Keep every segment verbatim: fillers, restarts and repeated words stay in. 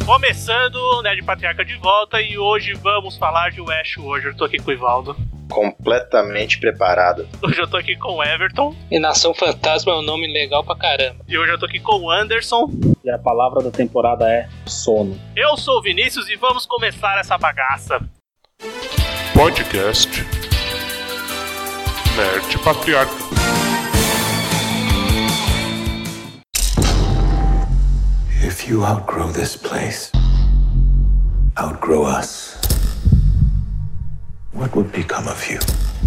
Começando o Nerd Patriarca de volta e hoje vamos falar de Westworld. Eu tô aqui com o Ivaldo. Completamente preparado. Hoje eu tô aqui com o Everton. E Nação Fantasma é um nome legal pra caramba. E hoje eu tô aqui com o Anderson. E a palavra da temporada é sono. Eu sou o Vinícius e vamos começar essa bagaça. Podcast Nerd Patriarca. If you outgrow this place, outgrow us, what would become of you?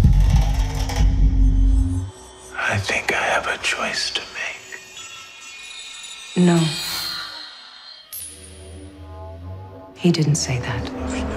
I think I have a choice to make. No. He didn't say that.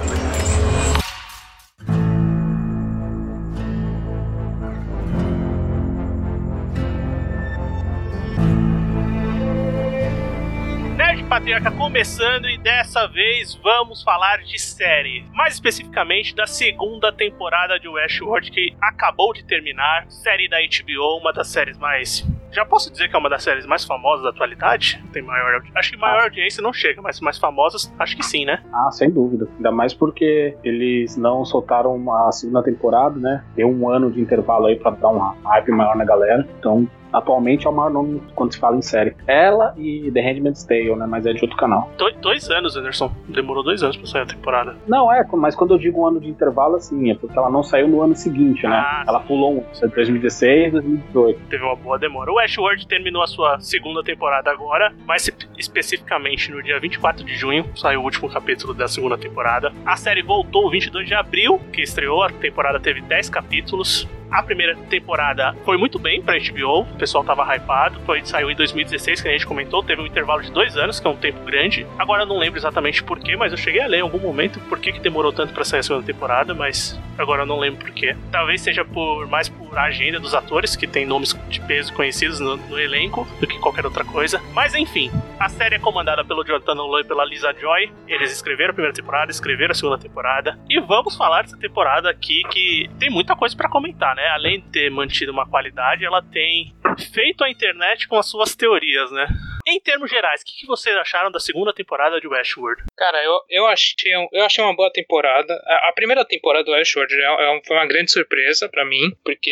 Patriarca começando e dessa vez vamos falar de série, mais especificamente da segunda temporada de Westworld que acabou de terminar, série da H B O, uma das séries mais... Já posso dizer que é uma das séries mais famosas da atualidade? Tem maior, acho que maior audiência não chega, mas mais famosas, acho que sim, né? Ah, sem dúvida. Ainda mais porque eles não soltaram a segunda temporada, né? Deu um ano de intervalo aí pra dar um hype maior na galera. Então, atualmente é o maior nome quando se fala em série. Ela e The Handmaid's Tale, né? Mas é de outro canal. Do, dois anos, Anderson. Demorou dois anos pra sair a temporada. Não, é, mas quando eu digo um ano de intervalo, assim, é porque ela não saiu no ano seguinte, né? Ah, ela pulou um, dois mil e dezesseis, dois mil e dezoito. Teve uma boa demora. O Westworld terminou a sua segunda temporada agora, mais especificamente no dia vinte e quatro de junho, saiu o último capítulo da segunda temporada. A série voltou vinte e dois de abril, que estreou, a temporada teve dez capítulos. A primeira temporada foi muito bem pra H B O, o pessoal tava hypado, foi, saiu em dois mil e dezesseis, que a gente comentou, teve um intervalo de dois anos, que é um tempo grande. Agora eu não lembro exatamente porquê, mas eu cheguei a ler em algum momento por que, que demorou tanto pra sair a segunda temporada, mas agora eu não lembro porquê. Talvez seja por mais por agenda dos atores, que tem nomes de peso conhecidos no, no elenco, do que qualquer outra coisa. Mas enfim, a série é comandada pelo Jonathan Nolan e pela Lisa Joy. Eles escreveram a primeira temporada, escreveram a segunda temporada, e vamos falar dessa temporada aqui, que tem muita coisa pra comentar, né? Além de ter mantido uma qualidade, ela tem feito a internet com as suas teorias, né? Em termos gerais, o que, que vocês acharam da segunda temporada de Westworld? Cara, eu, eu, achei, eu achei uma boa temporada. A, a primeira temporada do Westworld é, é, foi uma grande surpresa pra mim, porque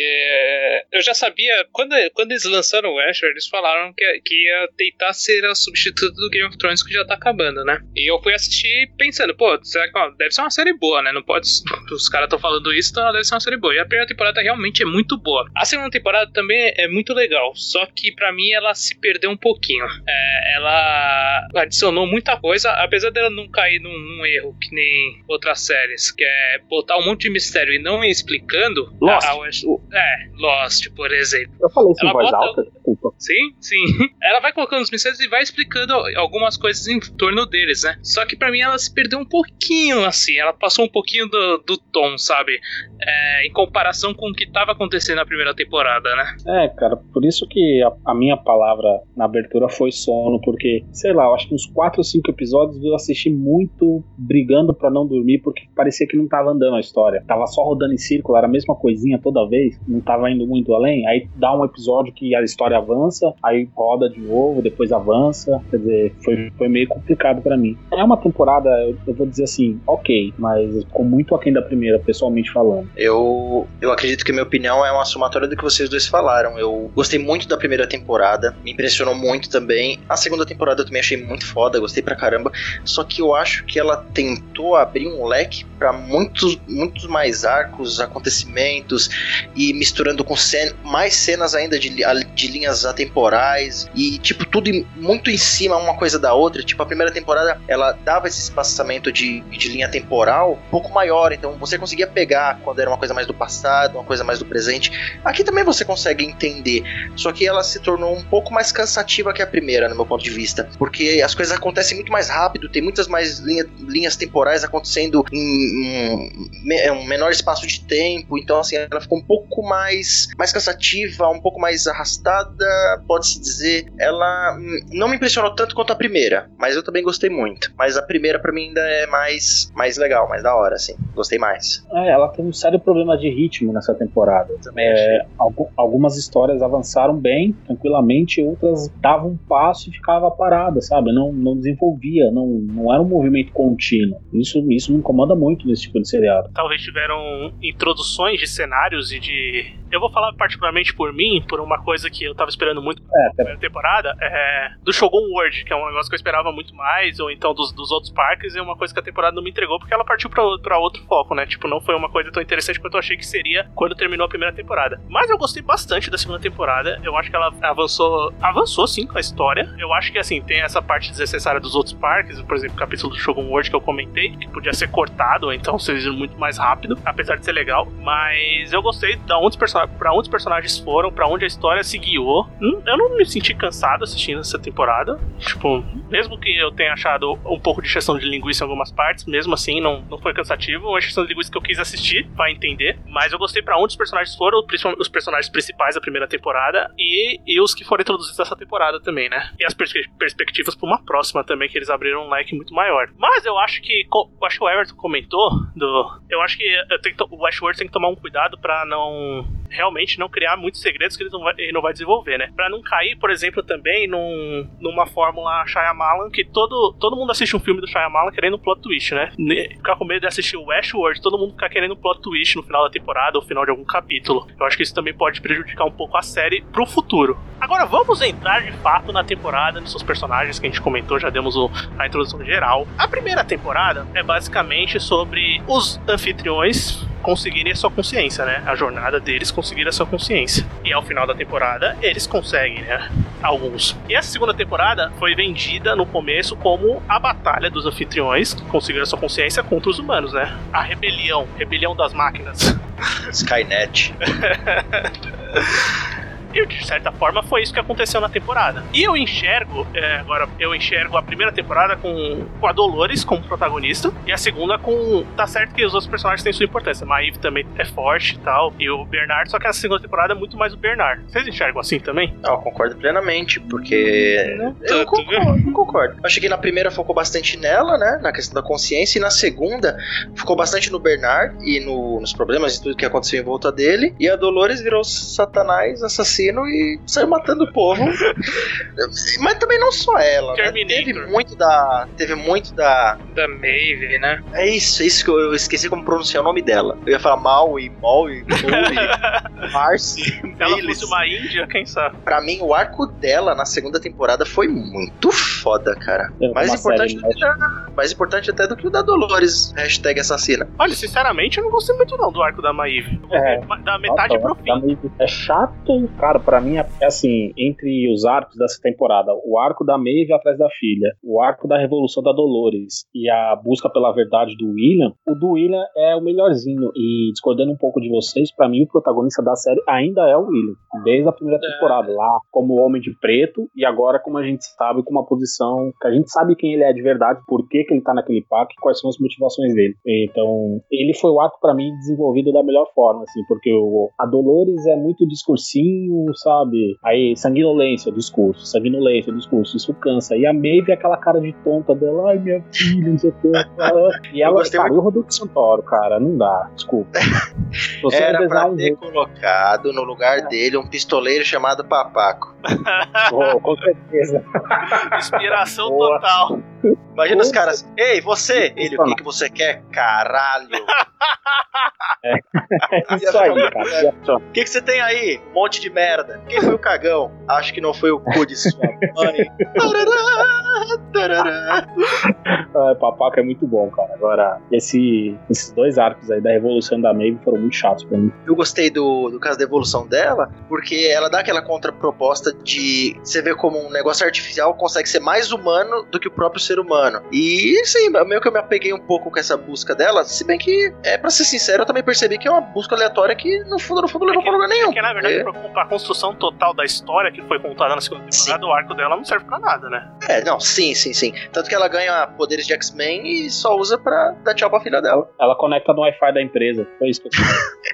eu já sabia, quando, quando eles lançaram o Westworld, eles falaram que, que ia tentar ser a substituta do Game of Thrones, que já tá acabando, né? E eu fui assistir pensando, pô, será que ó, deve ser uma série boa, né? Não pode... Os caras estão falando isso, então ela deve ser uma série boa. E a primeira temporada realmente é muito boa. A segunda temporada também é muito legal, só que pra mim ela se perdeu um pouquinho. É, ela adicionou muita coisa, apesar dela não cair num, num erro que nem outras séries, que é botar um monte de mistério e não ir explicando. Lost. A, a, é, Lost, por exemplo. Eu falei isso ela em voz bota... alta, desculpa. Sim, sim. Ela vai colocando os mistérios e vai explicando algumas coisas em torno deles, né? Só que pra mim ela se perdeu um pouquinho, assim. Ela passou um pouquinho do, do tom, sabe? É, em comparação com o que tava acontecendo na primeira temporada, né? É, cara, por isso que a, a minha palavra na abertura foi sono, porque, sei lá, eu acho que uns quatro ou cinco episódios eu assisti muito brigando pra não dormir, porque parecia que não tava andando a história. Tava só rodando em círculo, era a mesma coisinha toda vez, não tava indo muito além. Aí dá um episódio que a história avança, aí roda de novo, depois avança. Quer dizer, foi, foi meio complicado pra mim. É uma temporada, eu, eu vou dizer assim, ok, mas ficou muito aquém da primeira, pessoalmente falando. Eu, eu acredito que a minha opinião é uma somatória do que vocês dois falaram. Eu gostei muito da primeira temporada, me impressionou muito também. A segunda temporada eu também achei muito foda, gostei pra caramba. Só que eu acho que ela tentou abrir um leque pra muitos, muitos mais arcos, acontecimentos, e misturando com cen- mais cenas ainda de, de linhas atemporais, e tipo, tudo muito em cima uma coisa da outra. Tipo, a primeira temporada ela dava esse espaçamento de, de linha temporal um pouco maior, então você conseguia pegar quando era uma coisa mais do passado, uma coisa mais do presente. Aqui também você consegue entender, só que ela se tornou um pouco mais cansativa que a primeira, no meu ponto de vista, porque as coisas acontecem muito mais rápido, tem muitas mais linha, linhas temporais acontecendo em, em um menor espaço de tempo, então assim, ela ficou um pouco mais, mais cansativa, um pouco mais arrastada, pode-se dizer. Ela não me impressionou tanto quanto a primeira, mas eu também gostei muito. Mas a primeira pra mim ainda é mais, mais legal, mais da hora, assim, gostei mais. É, ela tem um sério problema de ritmo nessa temporada. Também é, algu- algumas histórias avançaram bem, tranquilamente, outras davam um passo e ficava parada, sabe? sabe? Não, não desenvolvia, não, não era um movimento contínuo. Isso, isso me incomoda muito nesse tipo de seriado. Talvez tiveram introduções de cenários e de... Eu vou falar particularmente por mim, por uma coisa que eu tava esperando muito é, na primeira temporada, é do Shogun World, que é um negócio que eu esperava muito mais, ou então dos, dos outros parques, é uma coisa que a temporada não me entregou, porque ela partiu pra, pra outro foco, né? Tipo, não foi uma coisa tão interessante quanto eu achei que seria quando terminou a primeira temporada. Mas eu gostei bastante da segunda temporada, eu acho que ela avançou, avançou sim com a história. Eu acho que, assim, tem essa parte desnecessária dos outros parques, por exemplo, o capítulo do Shogun World que eu comentei, que podia ser cortado, ou então ser muito mais rápido, apesar de ser legal, mas eu gostei da onde os personagens pra onde os personagens foram, pra onde a história se guiou. Eu não me senti cansado assistindo essa temporada. Tipo, mesmo que eu tenha achado um pouco de exceção de linguiça em algumas partes, mesmo assim não, não foi cansativo. Uma exceção de linguiça que eu quis assistir pra entender. Mas eu gostei pra onde os personagens foram, principalmente os personagens principais da primeira temporada e, e os que foram introduzidos nessa temporada também, né? E as pers- perspectivas pra uma próxima também, que eles abriram um leque muito maior. Mas eu acho que, eu acho que o Everton comentou do, eu acho que eu tenho que to- o Westworld tem que tomar um cuidado pra não realmente não criar muitos segredos que ele não vai, ele não vai desenvolver, né? Pra não cair, por exemplo, também num, numa fórmula Shyamalan, que todo, todo mundo assiste um filme do Shyamalan querendo um plot twist, né? Ficar com medo de assistir o Westworld, todo mundo ficar querendo um plot twist no final da temporada ou final de algum capítulo. Eu acho que isso também pode prejudicar um pouco a série pro futuro. Agora vamos entrar de fato na temporada, nos seus personagens que a gente comentou, já demos o, a introdução geral. A primeira temporada é basicamente sobre os anfitriões conseguirem a sua consciência, né? A jornada deles conseguir a sua consciência. E ao final da temporada, eles conseguem, né? Alguns. E essa segunda temporada foi vendida no começo como a batalha dos anfitriões que conseguiram a sua consciência contra os humanos, né? A rebelião. Rebelião das máquinas. Skynet. E de certa forma foi isso que aconteceu na temporada. E eu enxergo, é, agora eu enxergo a primeira temporada com, com a Dolores como protagonista, e a segunda com... Tá certo que os outros personagens têm sua importância, a Maeve também é forte e tal, e o Bernard, só que a segunda temporada é muito mais o Bernard. Vocês enxergam assim também? Não, eu concordo plenamente, porque... Eu concordo, eu concordo. Eu achei que na primeira focou bastante nela, né, na questão da consciência, e na segunda ficou bastante no Bernard e no, nos problemas e tudo que aconteceu em volta dele, e a Dolores virou Satanás, assassino, e saiu matando o povo. Mas também não só ela, né? Teve muito da... Teve muito da... Da Maeve, né? É isso, é isso que eu, eu esqueci como pronunciar o nome dela. Eu ia falar Mal e Mol e Marcy. Se ela fosse uma índia, quem sabe? Pra mim, o arco dela na segunda temporada foi muito foda, cara. É mais importante, série, do que da, mais importante até do que o da Dolores, hashtag assassina. Olha, sinceramente, eu não gostei muito não do arco da Maeve. É. Da metade Nossa, pro fim. É chato, cara, pra mim é assim, entre os arcos dessa temporada, o arco da Maeve atrás da filha, o arco da revolução da Dolores e a busca pela verdade do William, o do William é o melhorzinho, e discordando um pouco de vocês, pra mim o protagonista da série ainda é o William, desde a primeira temporada, lá como Homem de Preto, e agora como a gente sabe, com uma posição que a gente sabe quem ele é de verdade, por que que ele tá naquele parque, quais são as motivações dele. Então, ele foi o arco pra mim desenvolvido da melhor forma, assim, porque o, a Dolores é muito discursinho, sabe? Aí, sanguinolência, discurso, sanguinolência, discurso, isso cansa. E a Maeve é aquela cara de tonta dela, ai minha filha, não sei o que. E ela, cara, muito... e o Rodrigo Santoro, cara, não dá, desculpa. Você era pra ter um... colocado no lugar é. dele um pistoleiro chamado Papaco. Oh, com certeza. Inspiração Boa. total. Imagina os caras, ei, você! Ele, o que, que você quer? Caralho! É, é isso aí, cara. O que, que você tem aí? Um monte de merda. Quem foi o cagão? Acho que não foi o cu de sua mãe. É, Papaco é muito bom, cara. Agora, esse, esses dois arcos aí da Revolução da Maeve foram muito chatos pra mim. Eu gostei do, do caso da evolução dela, porque ela dá aquela contraproposta de você ver como um negócio artificial consegue ser mais humano do que o próprio ser humano. E sim, meio que eu me apeguei um pouco com essa busca dela, se bem que, é, pra ser sincero, eu também percebi que é uma busca aleatória que no fundo, no fundo, não levou pra lugar nenhum. Porque na verdade, é. pra construção total da história que foi contada na segunda temporada, sim. o arco dela não serve pra nada, né? É, não, sim, sim, sim. Tanto que ela ganha poderes de X-Men e só usa pra dar tchau pra filha dela. Ela conecta no Wi-Fi da empresa, foi isso que eu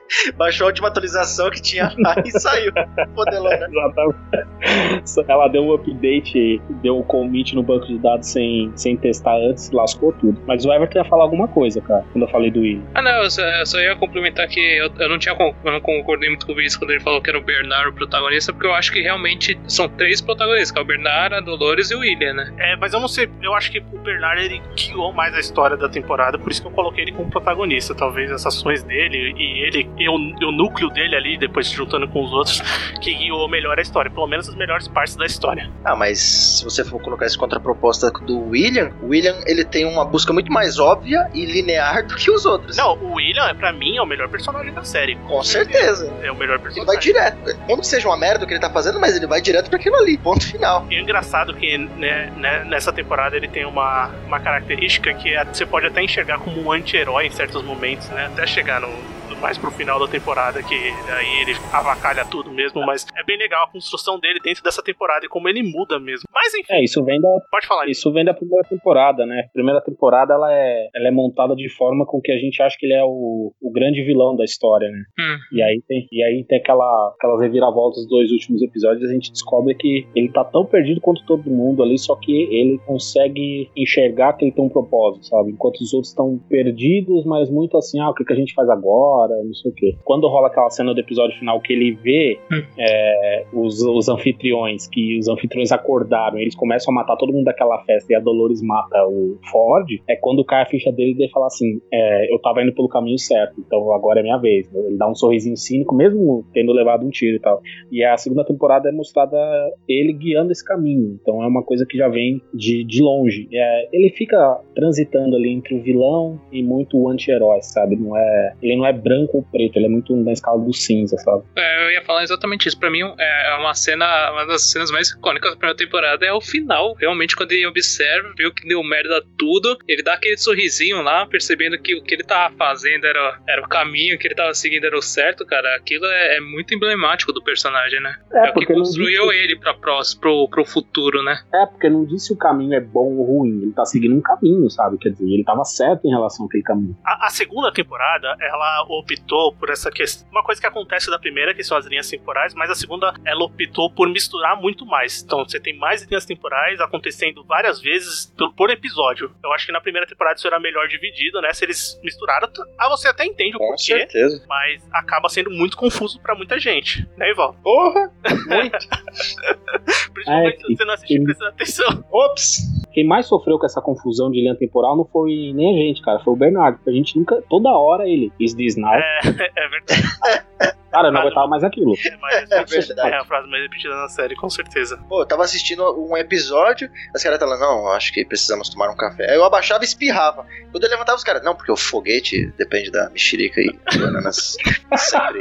Baixou a última atualização que tinha lá e saiu. Fodelona. Exatamente. Ela deu um update, deu um commit no banco de dados sem, sem testar antes, lascou tudo. Mas o Everton ia falar alguma coisa, cara, quando eu falei do William. Ah, não, eu só, eu só ia complementar que eu, eu, não tinha, eu não concordei muito com o Vinícius quando ele falou que era o Bernard o protagonista, porque eu acho que realmente são três protagonistas, que é o Bernard, a Dolores e o William, né? É, mas eu não sei, eu acho que o Bernard, ele guiou mais a história da temporada, por isso que eu coloquei ele como protagonista. Talvez as ações dele e ele e o, e o núcleo dele ali, depois se juntando com os outros, que guiou melhor a história, pelo menos as melhores partes da história. Ah, mas se você for colocar isso contra a proposta do William, o William, ele tem uma busca muito mais óbvia e linear do que os outros. Não, o William, pra mim, é o melhor personagem da série. Com certeza. É o melhor personagem. Ele vai direto. Mesmo que seja uma merda o que ele tá fazendo, mas ele vai direto pra aquilo ali, ponto final. E é engraçado que né, né, nessa temporada ele tem uma, uma característica que é, você pode até enxergar como um anti-herói em certos momentos, né? Até chegar no, mais pro final da temporada, que aí ele avacalha tudo mesmo, mas é bem legal a construção dele dentro dessa temporada e como ele muda mesmo. Mas enfim. É, isso vem da... Pode falar. Isso vem da primeira temporada, né? A primeira temporada, ela é, ela é montada de forma com que a gente acha que ele é o, o grande vilão da história, né? Hum. E aí tem, e aí tem aquela, aquelas reviravoltas dos dois últimos episódios, a gente descobre que ele tá tão perdido quanto todo mundo ali, só que ele consegue enxergar que ele tem um propósito, sabe? Enquanto os outros estão perdidos, mas muito assim, ah, o que, que a gente faz agora? Não sei o quê. Quando rola aquela cena do episódio final que ele vê hum. é, os, os anfitriões, que os anfitriões acordaram, eles começam a matar todo mundo daquela festa e a Dolores mata o Ford, é quando cai a ficha dele e ele fala assim, é, eu tava indo pelo caminho certo, então agora é minha vez. Ele dá um sorrisinho cínico, mesmo tendo levado um tiro e tal. E a segunda temporada é mostrada ele guiando esse caminho, então é uma coisa que já vem de, de longe. É, ele fica transitando ali entre o vilão e muito o anti-herói, sabe? Não é, ele não é branco ou preto, ele é muito na escala do cinza, sabe? É, eu ia falar exatamente isso. Pra mim é uma cena, uma das cenas mais icônicas da primeira temporada é o final, realmente, quando ele observa, viu que deu merda tudo, ele dá aquele sorrisinho lá, percebendo que o que ele tava fazendo era, era o caminho, que ele tava seguindo era o certo, cara. Aquilo é, é muito emblemático do personagem, né? É, é o que construiu disse... ele pra próximo, pro, pro futuro, né? É, porque não disse se o caminho é bom ou ruim, ele tá seguindo um caminho, sabe? Quer dizer, ele tava certo em relação àquele caminho. A, a segunda temporada, ela optou por essa questão, uma coisa que acontece da primeira, que são as linhas temporais, mas a segunda, ela optou por misturar muito mais. Então, você tem mais linhas temporais acontecendo várias vezes por, por episódio. Eu acho que na primeira temporada isso era melhor dividido, né? Se eles misturaram, ah, você até entende o Com porquê, certeza. Mas acaba sendo muito confuso pra muita gente, né, Ival? Porra! Muito! Principalmente é, se você não assistir prestando atenção. Ops! Quem mais sofreu com essa confusão de linha temporal não foi nem a gente, cara, foi o Bernardo. A gente nunca, toda hora ele, is this now? É, é verdade. Cara, eu não aguentava mais aquilo. É, mas é, verdade. É a frase mais repetida na série, com certeza. Pô, eu tava assistindo um episódio, as caras estavam, não, acho que precisamos tomar um café. Aí eu abaixava e espirrava. Quando eu levantava os caras, não, porque o foguete depende da mexerica e bananas sempre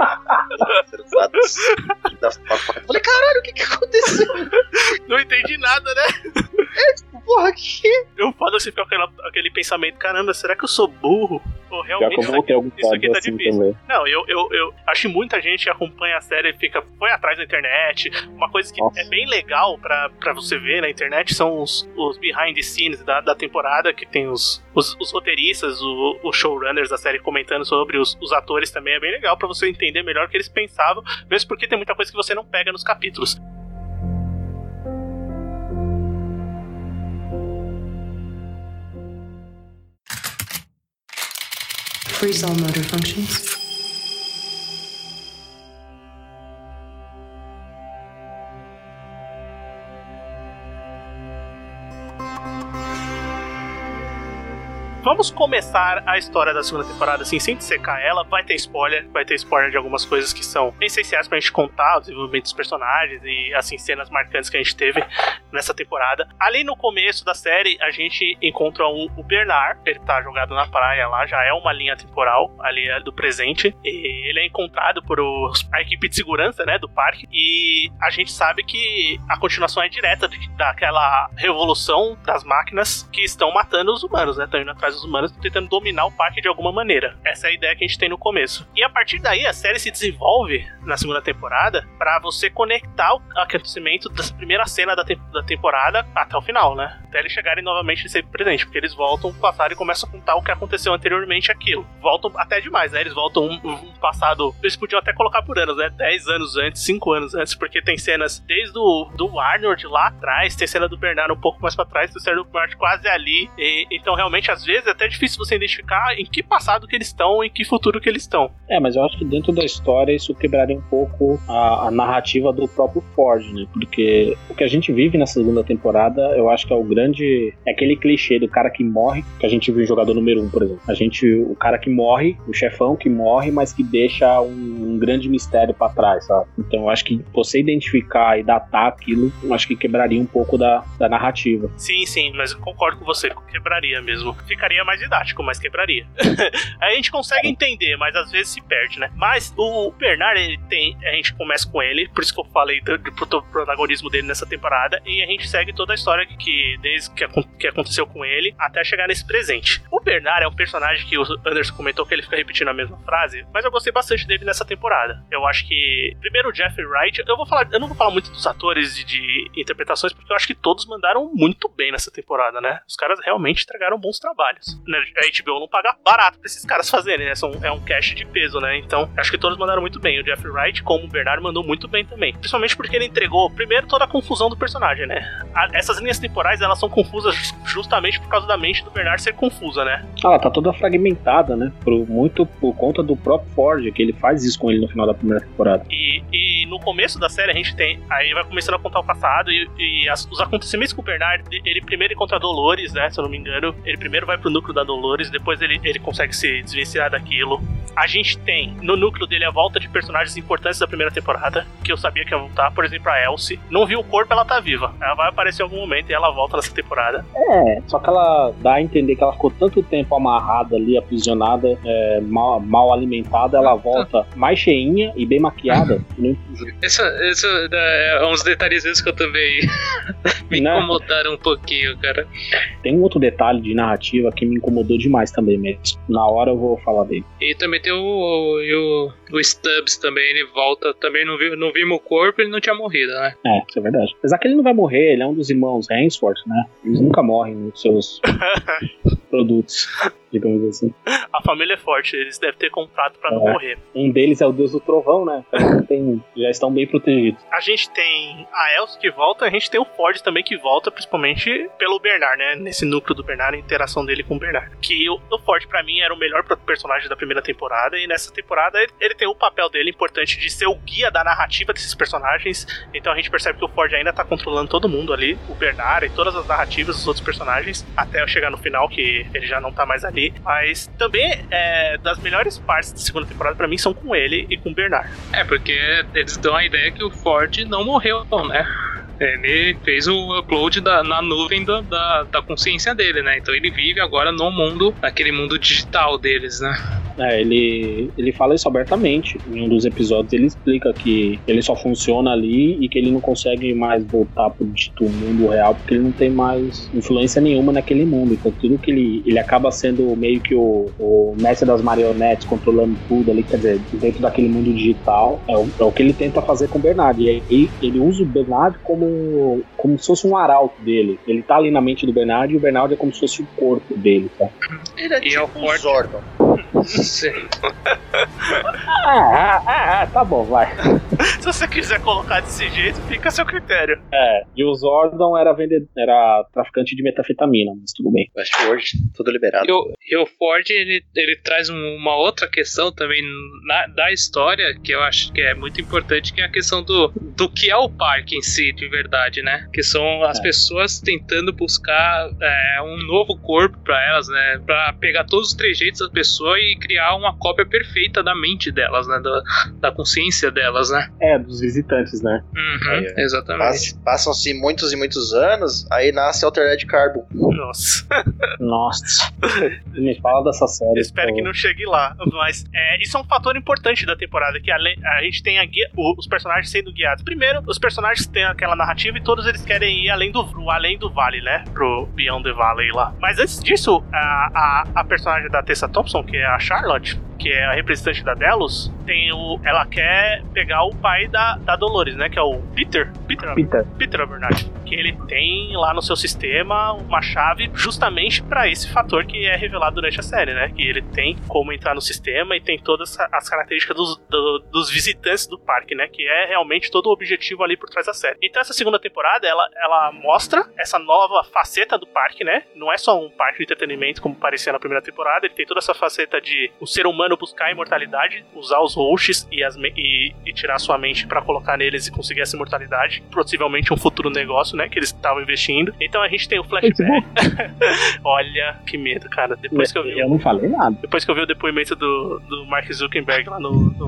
ser usadas. Eu falei, caralho, o que que aconteceu? Não entendi nada, né? É, tipo, porra, que... Eu falo assim, fica aquele, aquele pensamento, caramba, será que eu sou burro? Pô, realmente, isso aqui, isso aqui tá assim difícil. Também. Não, eu, eu, eu acho que muita gente acompanha a série e fica, foi atrás da internet. Uma coisa que Nossa. é bem legal pra, pra você ver na internet são os, os behind the scenes da, da temporada, que tem os, os, os roteiristas, o, os showrunners da série comentando sobre os, os atores também. É bem legal pra você entender melhor o que eles pensavam, mesmo porque tem muita coisa que você não pega nos capítulos. Freeze all motor functions. Vamos começar a história da segunda temporada assim, sem dissecar ela. Vai ter spoiler, vai ter spoiler de algumas coisas que são essenciais pra gente contar, o desenvolvimento dos personagens e, assim, cenas marcantes que a gente teve nessa temporada. Ali no começo da série, a gente encontra um, o Bernard, ele tá jogado na praia lá, já é uma linha temporal, ali é do presente, e ele é encontrado por os, a equipe de segurança, né, do parque, e a gente sabe que a continuação é direta de, daquela revolução das máquinas que estão matando os humanos, né, estão indo atrás mais os humanos tentando dominar o parque de alguma maneira. Essa é a ideia que a gente tem no começo. E a partir daí, a série se desenvolve na segunda temporada pra você conectar o acontecimento dessa primeira cena da, te- da temporada até o final, né? Até eles chegarem novamente nesse presente, porque eles voltam pro passado e começam a contar o que aconteceu anteriormente aquilo. Voltam até demais, né? Eles voltam um, um passado... Eles podiam até colocar por anos, né? dez anos antes, cinco anos antes, porque tem cenas desde o do Arnold lá atrás, tem cena do Bernard um pouco mais pra trás, tem cena do Bernard quase ali. E, então, realmente, às vezes, é até difícil você identificar em que passado que eles estão, em que futuro que eles estão. É, mas eu acho que dentro da história isso quebraria um pouco a, a narrativa do próprio Ford, né? Porque o que a gente vive na segunda temporada, eu acho que é o grande... É aquele clichê do cara que morre, que a gente viu em Jogador Número um, por exemplo. A gente, o cara que morre, o chefão que morre, mas que deixa um, um grande mistério pra trás, sabe? Então eu acho que você identificar e datar aquilo, eu acho que quebraria um pouco da, da narrativa. Sim, sim, mas eu concordo com você, quebraria mesmo. Ficaria mais didático, mas quebraria. Aí a gente consegue entender, mas às vezes se perde, né? Mas o Bernard, ele tem... A gente começa com ele, por isso que eu falei do, do protagonismo dele nessa temporada, e a gente segue toda a história que, que desde que, que aconteceu com ele até chegar nesse presente. O Bernard é um personagem que o Anderson comentou que ele fica repetindo a mesma frase, mas eu gostei bastante dele nessa temporada. Eu acho que, primeiro, o Jeffrey Wright, eu vou falar, eu não vou falar muito dos atores e de interpretações, porque eu acho que todos mandaram muito bem nessa temporada, né? Os caras realmente entregaram bons trabalhos. A H B O não paga barato pra esses caras fazerem, né? São, é um cash de peso, né? Então, acho que todos mandaram muito bem. O Jeffrey Wright, como o Bernard, mandou muito bem também. Principalmente porque ele entregou, primeiro, toda a confusão do personagem, né? A, essas linhas temporais, elas são confusas justamente por causa da mente do Bernard ser confusa, né? Ela tá toda fragmentada, né? Por, muito por conta do próprio Ford, que ele faz isso com ele no final da primeira temporada. E, e no começo da série a gente tem... Aí vai começando a contar o passado e, e as, os acontecimentos com o Bernard, ele primeiro encontra a Dolores, né? Se eu não me engano. Ele primeiro vai pro núcleo da Dolores, depois ele, ele consegue se desvencilhar daquilo. A gente tem no núcleo dele a volta de personagens importantes da primeira temporada, que eu sabia que ia voltar. Por exemplo, a Elsie. Não viu o corpo, ela tá viva. Ela vai aparecer em algum momento e ela volta nessa temporada. É, só que ela dá a entender que ela ficou tanto tempo amarrada ali, aprisionada, é, mal, mal alimentada, ela volta mais cheinha e bem maquiada. Isso, isso é uns detalhezinhos que eu também me Não. incomodaram um pouquinho, cara. Tem um outro detalhe de narrativa que me incomodou demais também, mas na hora eu vou falar dele. E também tem o, o, o Stubbs também, ele volta, também não, viu, não vimos o corpo, ele não tinha morrido, né? É, isso é verdade. Apesar que ele não vai morrer, ele é um dos irmãos Hemsworth, né? Eles nunca morrem nos seus produtos, digamos assim. A família é forte, eles devem ter contrato pra não É. morrer. Um deles é o Deus do Trovão, né? Então tem, já estão bem protegidos. A gente tem a Elsie que volta, a gente tem o Ford também que volta, principalmente pelo Bernard, né? Nesse núcleo do Bernard, a interação dele com o Bernard. Que o, o Ford, pra mim, era o melhor personagem da primeira temporada, e nessa temporada ele, ele tem o papel dele importante de ser o guia da narrativa desses personagens. Então a gente percebe que o Ford ainda tá controlando todo mundo ali, o Bernard e todas as narrativas dos outros personagens, até eu chegar no final, que ele já não tá mais ali. Mas também, é, das melhores partes da segunda temporada, pra mim, são com ele e com o Bernard. É, porque eles dão a ideia que o Ford não morreu, né? Ele fez o upload da, na nuvem da, da, da consciência dele, né? Então ele vive agora no mundo, naquele mundo digital deles, né? É, ele, ele fala isso abertamente. Em um dos episódios ele explica que ele só funciona ali e que ele não consegue mais voltar pro dito mundo real porque ele não tem mais influência nenhuma naquele mundo. Então tudo que ele, ele acaba sendo meio que o, o mestre das marionetes, controlando tudo ali, quer dizer, dentro daquele mundo digital, é o, é o que ele tenta fazer com o Bernard. E aí ele usa o Bernard como, como se fosse um arauto dele. Ele tá ali na mente do Bernard e o Bernard é como se fosse o corpo dele, tá? Ele é E tipo é o um Ford. Zordon. Sim. Ah, ah, ah, tá bom, vai. Se você quiser colocar desse jeito, fica a seu critério. É, e o Zordon era, vende... era traficante de metafetamina, mas tudo bem. Westworld, tudo liberado. E o, e o Ford, ele, ele traz um- uma outra questão também na- da história, que eu acho que é muito importante, que é a questão do, do que é o parque em si, de verdade, né? Que são as É. pessoas tentando buscar é, um novo corpo pra elas, né? Pra pegar todos os trejeitos das pessoas pessoa e criar uma cópia perfeita da mente delas, né? Da, da consciência delas, né? É, dos visitantes, né? Uhum, Aí, ó. exatamente. Pass- Passam-se muitos e muitos anos, aí nasce Altered Carbon. Nossa. Nossa. Me fala dessa série. Eu espero pô. que não chegue lá. Mas é, isso é um fator importante da temporada, que além, a gente tem a guia, o- os personagens sendo guiados. Primeiro, os personagens têm aquela narrativa e todos eles querem ir além do, pro além do vale, né? Pro Beyond the Valley lá. Mas antes disso, a, a, a personagem da Tessa Thompson, que é a Charlotte, que é a representante da Delos, tem o, ela quer pegar o pai da, da Dolores, né? Que é o Peter. Peter, Peter. Peter Abernathy. Que ele tem lá no seu sistema uma chave justamente pra esse fator que é revelado durante a série, né? Que ele tem como entrar no sistema e tem todas as características dos, do, dos visitantes do parque, né? Que é realmente todo o objetivo ali por trás da série. Então essa segunda temporada, ela, ela mostra essa nova faceta do parque, né? Não é só um parque de entretenimento como parecia na primeira temporada, ele tem toda essa faceta de o ser humano buscar a imortalidade, usar os hosts e, as, e, e tirar sua mente pra colocar neles e conseguir essa imortalidade. Possivelmente um futuro negócio, né? Que eles estavam investindo. Então a gente tem o flashback. Olha, que medo, cara. Depois que eu vi, Eu não falei nada. depois que eu vi o depoimento do, do Mark Zuckerberg lá no... no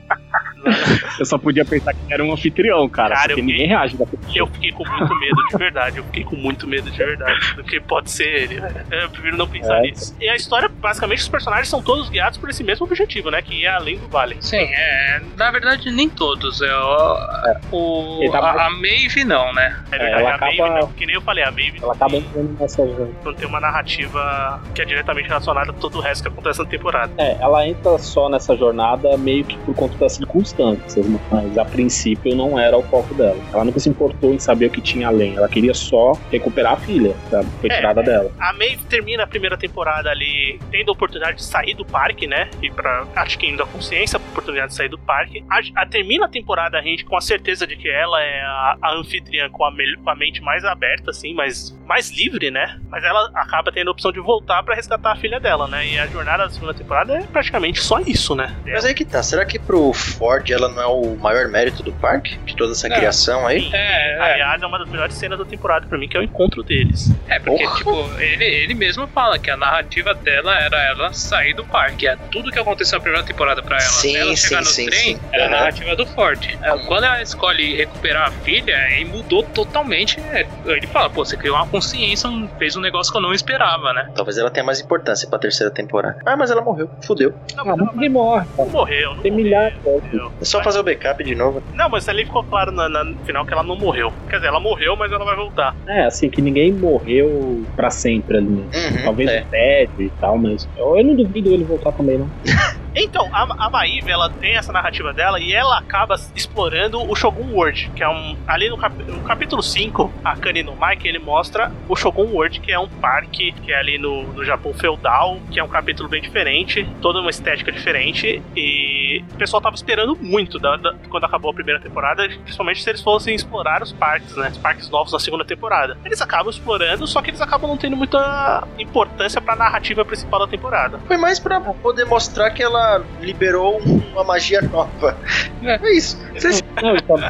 lá no- Eu só podia pensar que era um anfitrião, cara. Cara, porque eu ninguém fiquei- reage da eu fiquei com muito medo de verdade. Eu fiquei com muito medo de verdade do que pode ser ele, velho. Eu prefiro não pensar É. nisso. E a história, basicamente, os personagens são todos guiados por esse mesmo objetivo, né? Que é além do vale. Sim, é, na verdade nem todos. É, o, o- Ele tá mais- a, a Maeve não, né? É verdade, ela a Maeve, acaba- não, que nem eu falei, a Maeve Ela acaba entrando nessa. não tem uma narrativa que é diretamente relacionada a todo o resto que acontece na temporada. É, ela entra só nessa jornada meio que por conta das circunstâncias, mas a princípio não era o foco dela. Ela nunca se importou em saber o que tinha além. Ela queria só recuperar a filha, sabe? Foi É, tirada é. dela. A Maeve termina a primeira temporada ali tendo a oportunidade de sair do parque, né? E pra adquirindo a consciência, a oportunidade de sair do parque. A, a- termina a temporada a gente com a certeza de que ela é a, a anfitriã com a, mel- com a mente mais aberta, assim, mais, mais livre, né? Mas ela acaba tendo a opção de voltar pra resgatar a filha dela, né? E a jornada da segunda temporada é praticamente só isso, né? Mas aí que tá, será que pro Ford ela não é o maior mérito do parque? De toda essa Não. criação aí? Sim. É, é. Aliás, é uma das melhores cenas da temporada pra mim, que é o encontro deles. É, porque, Porra. tipo, ele, ele mesmo fala que a narrativa dela era ela sair do parque. É tudo que aconteceu na primeira temporada pra ela. Sim, ela sim, chegar no sim, trem, sim. era a Uhum. narrativa do Ford. É, quando ela escolhe recuperar a filha, aí mudou totalmente. É, ele fala, pô, você criou uma consciência, um- fez um negócio que eu não esperava, né? Talvez ela tenha mais importância pra terceira temporada. Ah, mas ela morreu. Fudeu. Não, Ah, mas mas ela ninguém morre, cara. não morreu, não Tem morreu. milhares, né? Morreu. É só fazer o backup de novo. Não, mas ali ficou claro na- na- no final que ela não morreu. Quer dizer, ela morreu, mas ela vai voltar. É, assim, que ninguém morreu pra sempre ali, né? Uhum, Talvez é. o Ted e tal, mas eu, eu não duvido ele voltar também, não. Então, a, a Maeve, ela tem essa narrativa dela e ela acaba explorando o Shogun World, que é um... Ali no, cap, no capítulo cinco, a Kani no Mike, ele mostra o Shogun World, que é um parque que é ali no, no Japão feudal, que é um capítulo bem diferente, toda uma estética diferente, e o pessoal tava esperando muito da, da- quando acabou a primeira temporada, principalmente se eles fossem explorar os parques, né? Os parques novos na segunda temporada. Eles acabam explorando, só que eles acabam não tendo muita importância pra narrativa principal da temporada. Foi mais pra poder mostrar que ela liberou uma magia nova. É isso. Vocês- Não, e, tam-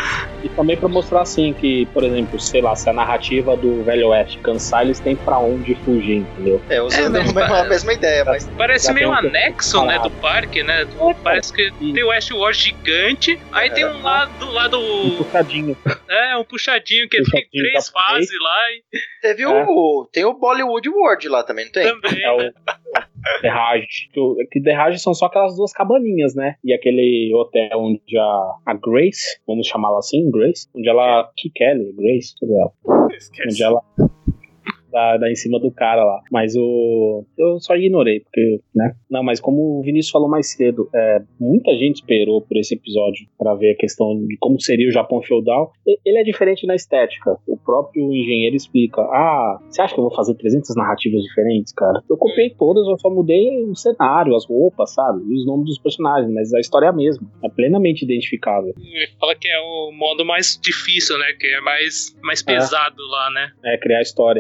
e também pra mostrar assim que, por exemplo, sei lá, se a narrativa do Velho Oeste cansar, eles têm pra onde fugir, entendeu? É, usando É, mas- a mesma, a mesma ideia, mas Parece Já meio tem um anexo, né, parado. do parque, né? Parece que tem o Westworld gigante, aí tem um lado do Um lado. puxadinho. É, um puxadinho que tem Puxadinho três japonês. fases lá e teve É. o. Tem o Bollywood World lá também, não tem? também. É né? o Derrage. Que o- Que Derrage são só aquelas duas cabaninhas, né? E aquele hotel onde a, a Grace, vamos chamá-la assim, Grace, onde ela. Que Kelly, Grace, tudo ela. Esquece. Onde ela. Dá, dá em cima do cara lá. Mas o. Eu só ignorei, porque, né? Não, mas como o Vinícius falou mais cedo, é, muita gente esperou por esse episódio pra ver a questão de como seria o Japão feudal. E- Ele é diferente na estética. O próprio engenheiro explica: ah, você acha que eu vou fazer trezentas narrativas diferentes, cara? Eu copiei todas, eu só mudei o cenário, as roupas, sabe? E os nomes dos personagens, mas a história é a mesma. É plenamente identificável. Ele fala que é o modo mais difícil, né? Que é mais, mais pesado lá, né? É, criar a história. E assim,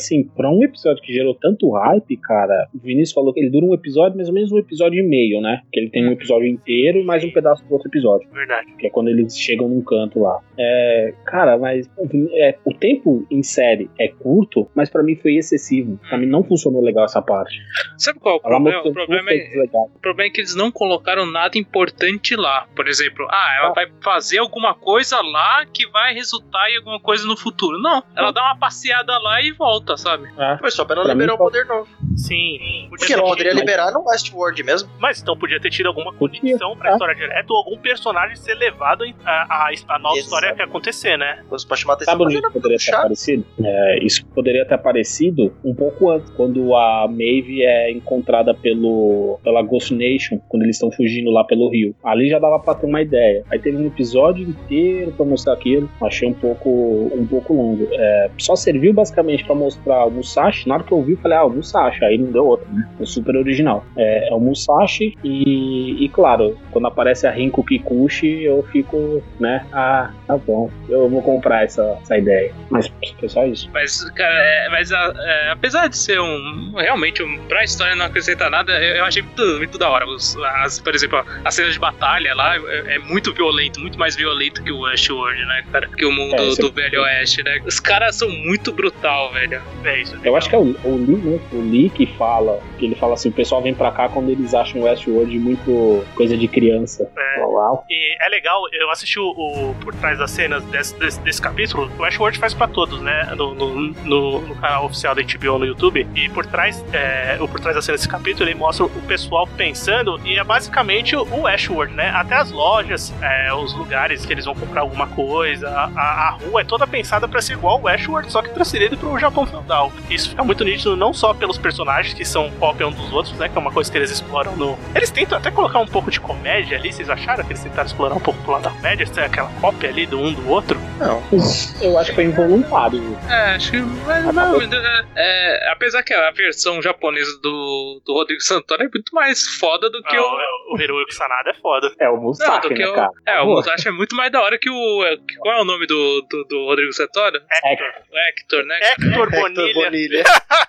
assim, pra um episódio que gerou tanto hype, cara, o Vinícius falou que ele dura um episódio, mais ou menos um episódio e meio, né? Que ele tem um episódio inteiro e mais um pedaço do outro episódio. Verdade. Que é quando eles chegam num canto lá. É, cara, mas é, o tempo em série é curto, mas pra mim foi excessivo. Pra mim não funcionou legal essa parte. Sabe qual é o Ela problema? mostrou O problema é, conceitos legais. o problema é que eles não colocaram nada importante lá. Por exemplo, ah, ela Ah. vai fazer alguma coisa lá que vai resultar em alguma coisa no futuro. Não, ela dá uma passeada lá e volta, sabe? É. Foi só pra ela Pra liberar mim, o poder novo. Sim. Podia Porque ter ela tido- poderia liberar no Westworld mesmo. Mas então podia ter tido alguma Podia, conexão pra tá. história direta ou algum personagem ser levado em- a, a, a nova Exato. história que acontecer, né? Você pode chamar atenção. Sabe onde Mas isso era poderia muito ter chato. aparecido? É, isso poderia ter aparecido um pouco antes, quando a Maeve é encontrada pelo, pela Ghost Nation, quando eles estão fugindo lá pelo rio. Ali já dava pra ter uma ideia. Aí teve um episódio inteiro pra mostrar aquilo. Achei um pouco, um pouco longo. É, só serviu basicamente pra mostrar o Musashi. Na hora que eu vi, eu falei, ah, o Musashi. Aí não deu outro, né? O super original. É, é o Musashi e, e, claro, quando aparece a Rinko Kikuchi, eu fico, né? Ah, tá bom. Eu vou comprar essa, essa ideia. Mas foi só isso. Mas, cara, é, mas a- é, apesar de ser um. Realmente, um, pra história não acrescentar nada, eu, eu achei muito, muito da hora. Os, as, por exemplo, a cena de batalha lá é, é muito violento, muito mais violento que o Westworld, né, cara? Que o mundo É, isso do é- Velho Oeste, né? Os caras são muito brutal, velho. É isso. Eu acho que é o, o Lee, né? O Lee que fala, que ele fala assim, o pessoal vem pra cá quando eles acham o Westworld muito coisa de criança. É. Uau. E é legal, eu assisti o, o Por Trás das Cenas desse, desse, desse capítulo. O Westworld faz pra todos, né? No, no, no, no canal oficial da H B O no YouTube. E por trás, é, o Por Trás das Cenas desse capítulo, ele mostra o pessoal pensando. E é basicamente o Westworld, né? Até as lojas, é, os lugares que eles vão comprar alguma coisa. A, a rua é toda pensada pra ser igual o Westworld, só que transferido pro Japão feudal. Isso fica muito nítido não só pelos personagens que são cópia um dos outros, né? Que é uma coisa que eles exploram no. Eles tentam até colocar um pouco de comédia ali. Vocês acharam que eles tentaram explorar um pouco pro lado da comédia? Ser aquela cópia ali do um do outro? Não. Eu acho que foi involuntário. É, acho que. Mas, não, é, é, apesar que a versão japonesa do, do Rodrigo Santoro é muito mais foda do que Ah, o. o, o Hiroyuki Sanada é foda. É o Não, Musashi, do que né, o. cara? É, o Pô, Musashi é muito mais da hora que o. é, que- Qual é o nome do, do, do Rodrigo Santoro? Hector. O Hector, né? Hector Hector Bonilha. Bonilha.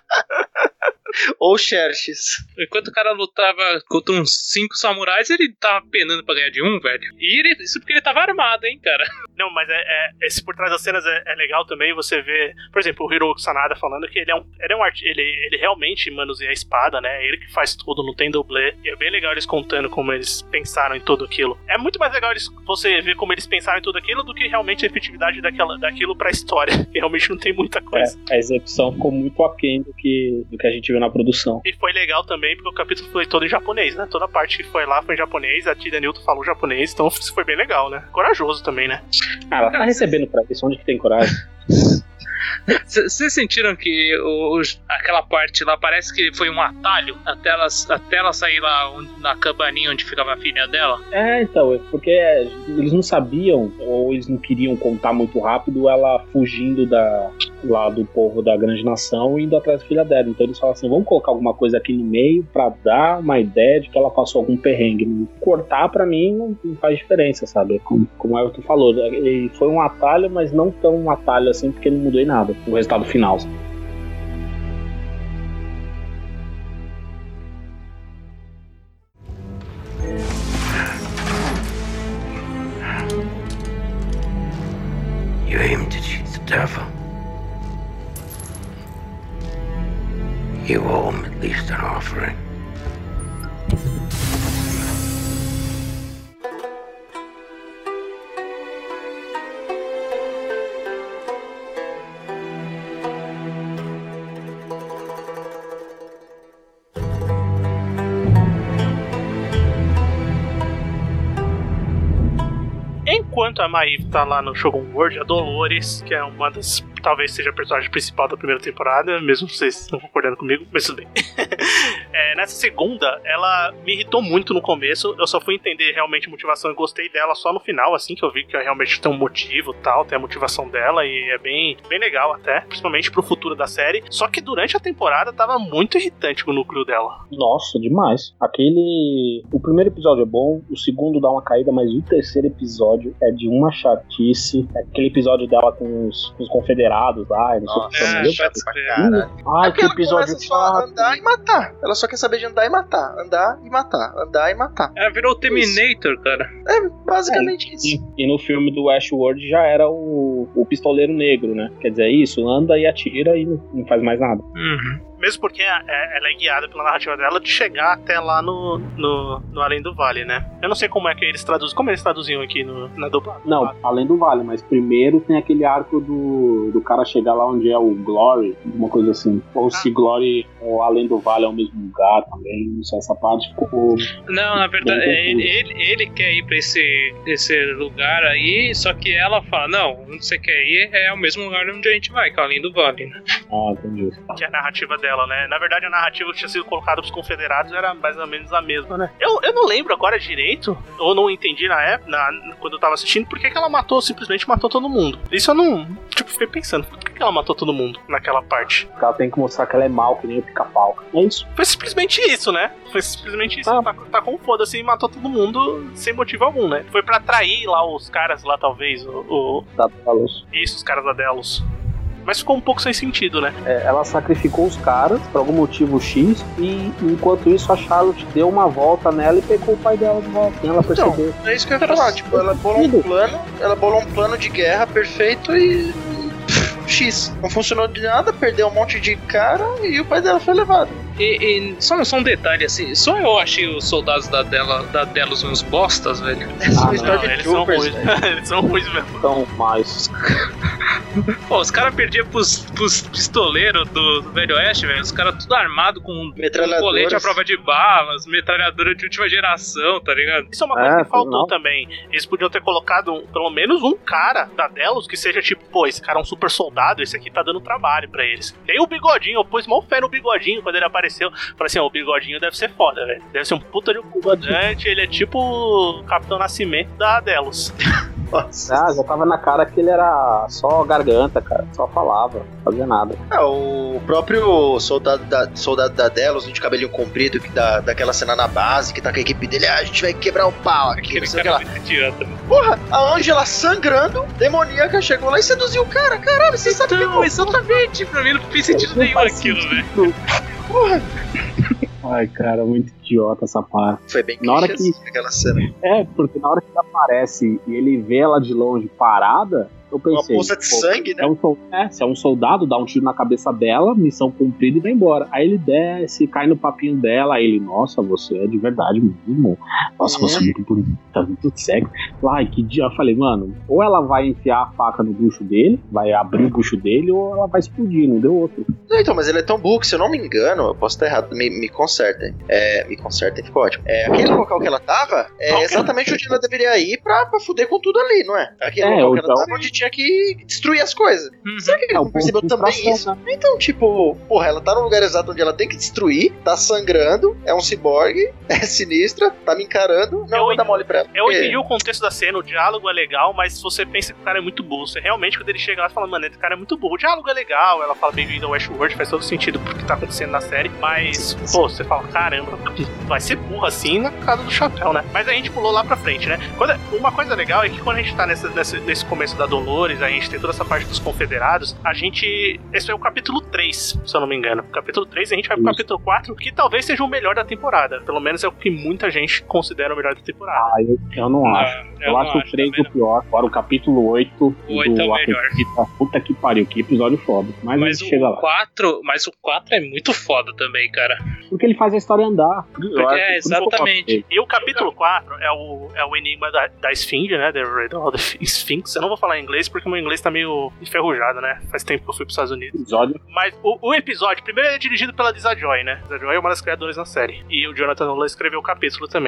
Ou Xerxes. Enquanto o cara lutava contra uns cinco samurais, ele tava penando pra ganhar de um, velho. E ele, isso porque ele tava armado, hein, cara. Não, mas é, é- esse por trás das cenas é, é legal também você ver, por exemplo, o Hiroyuki Sanada falando que ele é um, ele é um art, ele, ele realmente manuseia a espada, né? Ele que faz tudo, não tem dublê. E é bem legal eles contando como eles pensaram em tudo aquilo. É muito mais legal eles, você ver como eles pensaram em tudo aquilo do que realmente a efetividade daquela, daquilo pra história. Que realmente não tem muita coisa. É, a execução ficou muito aquém do que, do que a gente viu na produção. E foi legal também, porque o capítulo foi todo em japonês, né? Toda a parte que foi lá foi em japonês, a Tida Newton falou japonês, então isso foi bem legal, né? Corajoso também, né? Ah, ela tá recebendo pra isso, onde que tem coragem? Vocês sentiram que o, os- aquela parte lá parece que foi um atalho até ela, até ela sair lá onde- na cabaninha onde ficava a filha dela? É, então, é porque eles não sabiam, ou eles não queriam contar muito rápido ela fugindo da, lá do povo da grande nação e indo atrás da filha dela. Então eles falam assim, vamos colocar alguma coisa aqui no meio pra dar uma ideia de que ela passou algum perrengue. Cortar pra mim não, não faz diferença, sabe? Como, como o Everton falou, ele foi um atalho, mas não tão um atalho assim, porque não mudou em nada o resultado final. You aim to cheat the devil. You owe him at least an offering. Enquanto a Maeve tá lá no Shogun World, a Dolores, que é uma das. Talvez seja a personagem principal da primeira temporada, mesmo vocês estão concordando comigo, mas tudo bem. É, É, nessa segunda, ela me irritou muito no começo. Eu só fui entender realmente a motivação e gostei dela só no final, assim, que eu vi que realmente tem um motivo e tal, tem a motivação dela e é bem, bem legal até, principalmente pro futuro da série. Só que durante a temporada tava muito irritante o núcleo dela. Nossa, demais. Aquele... O primeiro episódio é bom, o segundo dá uma caída, mas o terceiro episódio é de uma chatice. É aquele episódio dela com os, com os confederados lá, não sei o que é, chama. chato pra Hum, Ai, É que ela episódio começa só a chato. andar e matar. Ela só quer saber de andar e matar. Andar e matar. Andar e matar. Ela virou o Terminator, cara. É basicamente É, isso. E, e no filme do Westworld já era o, o pistoleiro negro, né? Quer dizer, é isso, anda e atira e não, não faz mais nada. Uhum. Mesmo porque é, ela é guiada pela narrativa dela de chegar até lá no, no, no Além do Vale, né? Eu não sei como é que eles traduzem. Como eles traduziam aqui no, na dupla? Não, além do Vale, mas primeiro tem aquele arco do, do cara chegar lá onde é o Glory, uma coisa assim. Ou se Glory ou Além do Vale é o mesmo lugar também, não sei, essa parte ficou... Não, na verdade, Bem ele, ele, ele quer ir pra esse, esse lugar aí, só que ela fala, não, onde você quer ir é o mesmo lugar onde a gente vai, que é o Além do Vale, né? Ah, entendi. Que é a narrativa dela, né? Na verdade, a narrativa que tinha sido colocada pros confederados era mais ou menos a mesma, né? Eu, eu não lembro agora direito, ou não entendi na época, na, quando eu tava assistindo, por que, que ela matou, simplesmente matou todo mundo. Isso eu não... Tipo, fiquei pensando, por que, que ela matou todo mundo naquela parte? Porque ela tem que mostrar que ela é mal, que nem o pica-pau. É isso. Foi simplesmente isso, né? Foi simplesmente isso. Ah. Tá, tá com foda-se e matou todo mundo sem motivo algum, né? Foi pra atrair lá os caras lá, talvez, o... o... Tá, tá, luz. Isso, os caras da Delos. Mas ficou um pouco sem sentido, né? É, ela sacrificou os caras por algum motivo X e enquanto isso a Charlotte deu uma volta nela e pegou o pai dela de volta. E ela percebeu. Então, é isso que eu ia falar. Tipo, ela bolou um plano, ela bolou um plano de guerra perfeito e... X. Não funcionou de nada, perdeu um monte de cara e o pai dela foi levado. E, e só, só um detalhe assim, só eu achei os soldados da, dela, da Delos uns bostas, velho. Ah, Os Não, eles são Stormtroopers, ruins. velho. Eles são ruins mesmo. Então, mas... Pô, os caras perdiam pros, pros pistoleiros do, do Velho Oeste, velho. Os caras tudo armado com Metralhadoras. colete à prova de balas, metralhadora de última geração, tá ligado? Isso é uma coisa É, que faltou não. também. Eles podiam ter colocado um- pelo menos um cara da Delos que seja tipo, pô, esse cara é um super soldado, esse aqui tá dando trabalho pra eles. Nem o Bigodinho, eu pus mó fé no Bigodinho quando ele apareceu. Falei assim, ó, o Bigodinho deve ser foda, velho. Deve ser um puta de um comandante, ele é tipo o Capitão Nascimento da Delos. Nossa. Ah, já tava na cara que ele era só garganta, cara. Só falava, não fazia nada. Ah, o próprio soldado da, soldado da Delos, de cabelinho comprido, que dá daquela cena na base, que tá com a equipe dele, ah, a gente vai quebrar o pau aqui, Aquele não sei o que cara lá. muito idiota. Porra, a Angela sangrando, demoníaca, chegou lá e seduziu o cara. Caralho, você sabe que Não, exatamente, pra mim não fez sentido nenhum aquilo, velho. porra. Ai, cara, muito idiota essa parte. Foi bem Na hora clichê, que- assim, aquela cena. É, porque na hora que ele aparece e ele vê ela de longe parada, eu Uma pensei... poça de pô, sangue, né? É um, sol- é, se é um soldado, dá um tiro na cabeça dela, missão cumprida e vai embora. Aí ele desce, cai no papinho dela, aí ele, nossa, você é de verdade mesmo. Nossa, você é muito bonita, muito sexy. Ai, que dia. Eu falei, mano, ou ela vai enfiar a faca no bucho dele, vai abrir o bucho dele, ou ela vai explodir, não deu outro. Não, então, mas ele é tão burro que, se eu não me engano, eu posso estar errado, me, me consertem. É, me consertem, ficou ótimo. É, aquele local que ela tava é exatamente onde ela deveria ir pra, pra fuder com tudo ali, não é? Aquele É, local que ela então- tava onde tinha que destruir as coisas. Uhum. Será que ele É, não o percebeu ponto de também distração, isso? né? Então, tipo, porra, ela tá no lugar exato onde ela tem que destruir, tá sangrando, é um ciborgue, é sinistra, tá me encarando, não Eu vou dar mole pra ela. Eu porque- entendi o contexto da cena, o diálogo é legal, mas se você pensa que o cara é muito burro, você realmente, quando ele chega lá, você fala, mano, esse cara é muito burro. O diálogo é legal, ela fala bem-vindo ao Westworld, faz todo sentido pro que tá acontecendo na série, mas, pô, você fala, caramba, vai ser burro assim na casa do chapéu, né? Mas a gente pulou lá pra frente, né? Quando, uma coisa legal é que quando a gente tá nessa, nessa, nesse começo da Dolores, a gente tem toda essa parte dos confederados, a gente... Esse é o capítulo três, se eu não me engano. Capítulo três, a gente vai pro Isso. capítulo quatro, que talvez seja o melhor da temporada. Pelo menos é o que muita gente considera o melhor da temporada. Ah, eu, eu não acho. Ah, Eu, não acho o três também o pior. Agora o capítulo oito O oito do é o melhor. Apetita. Puta que pariu, que episódio foda. Mas, Mas a gente chega o lá. quatro, mas o quatro é muito foda também, cara. Porque ele faz a história andar. Eu acho- É, por isso que eu gosto exatamente. dele. E o capítulo quatro é o, é o enigma da, da Esfinge, né? The Riddle of the Sphinx. Eu não vou falar em inglês porque o meu inglês tá meio enferrujado, né? Faz tempo que eu fui pros Estados Unidos. Episódio. Mas o, o episódio, primeiro, é dirigido pela Lisa Joy, né? Lisa Joy é uma das criadoras na série. E o Jonathan Nolan escreveu o capítulo também.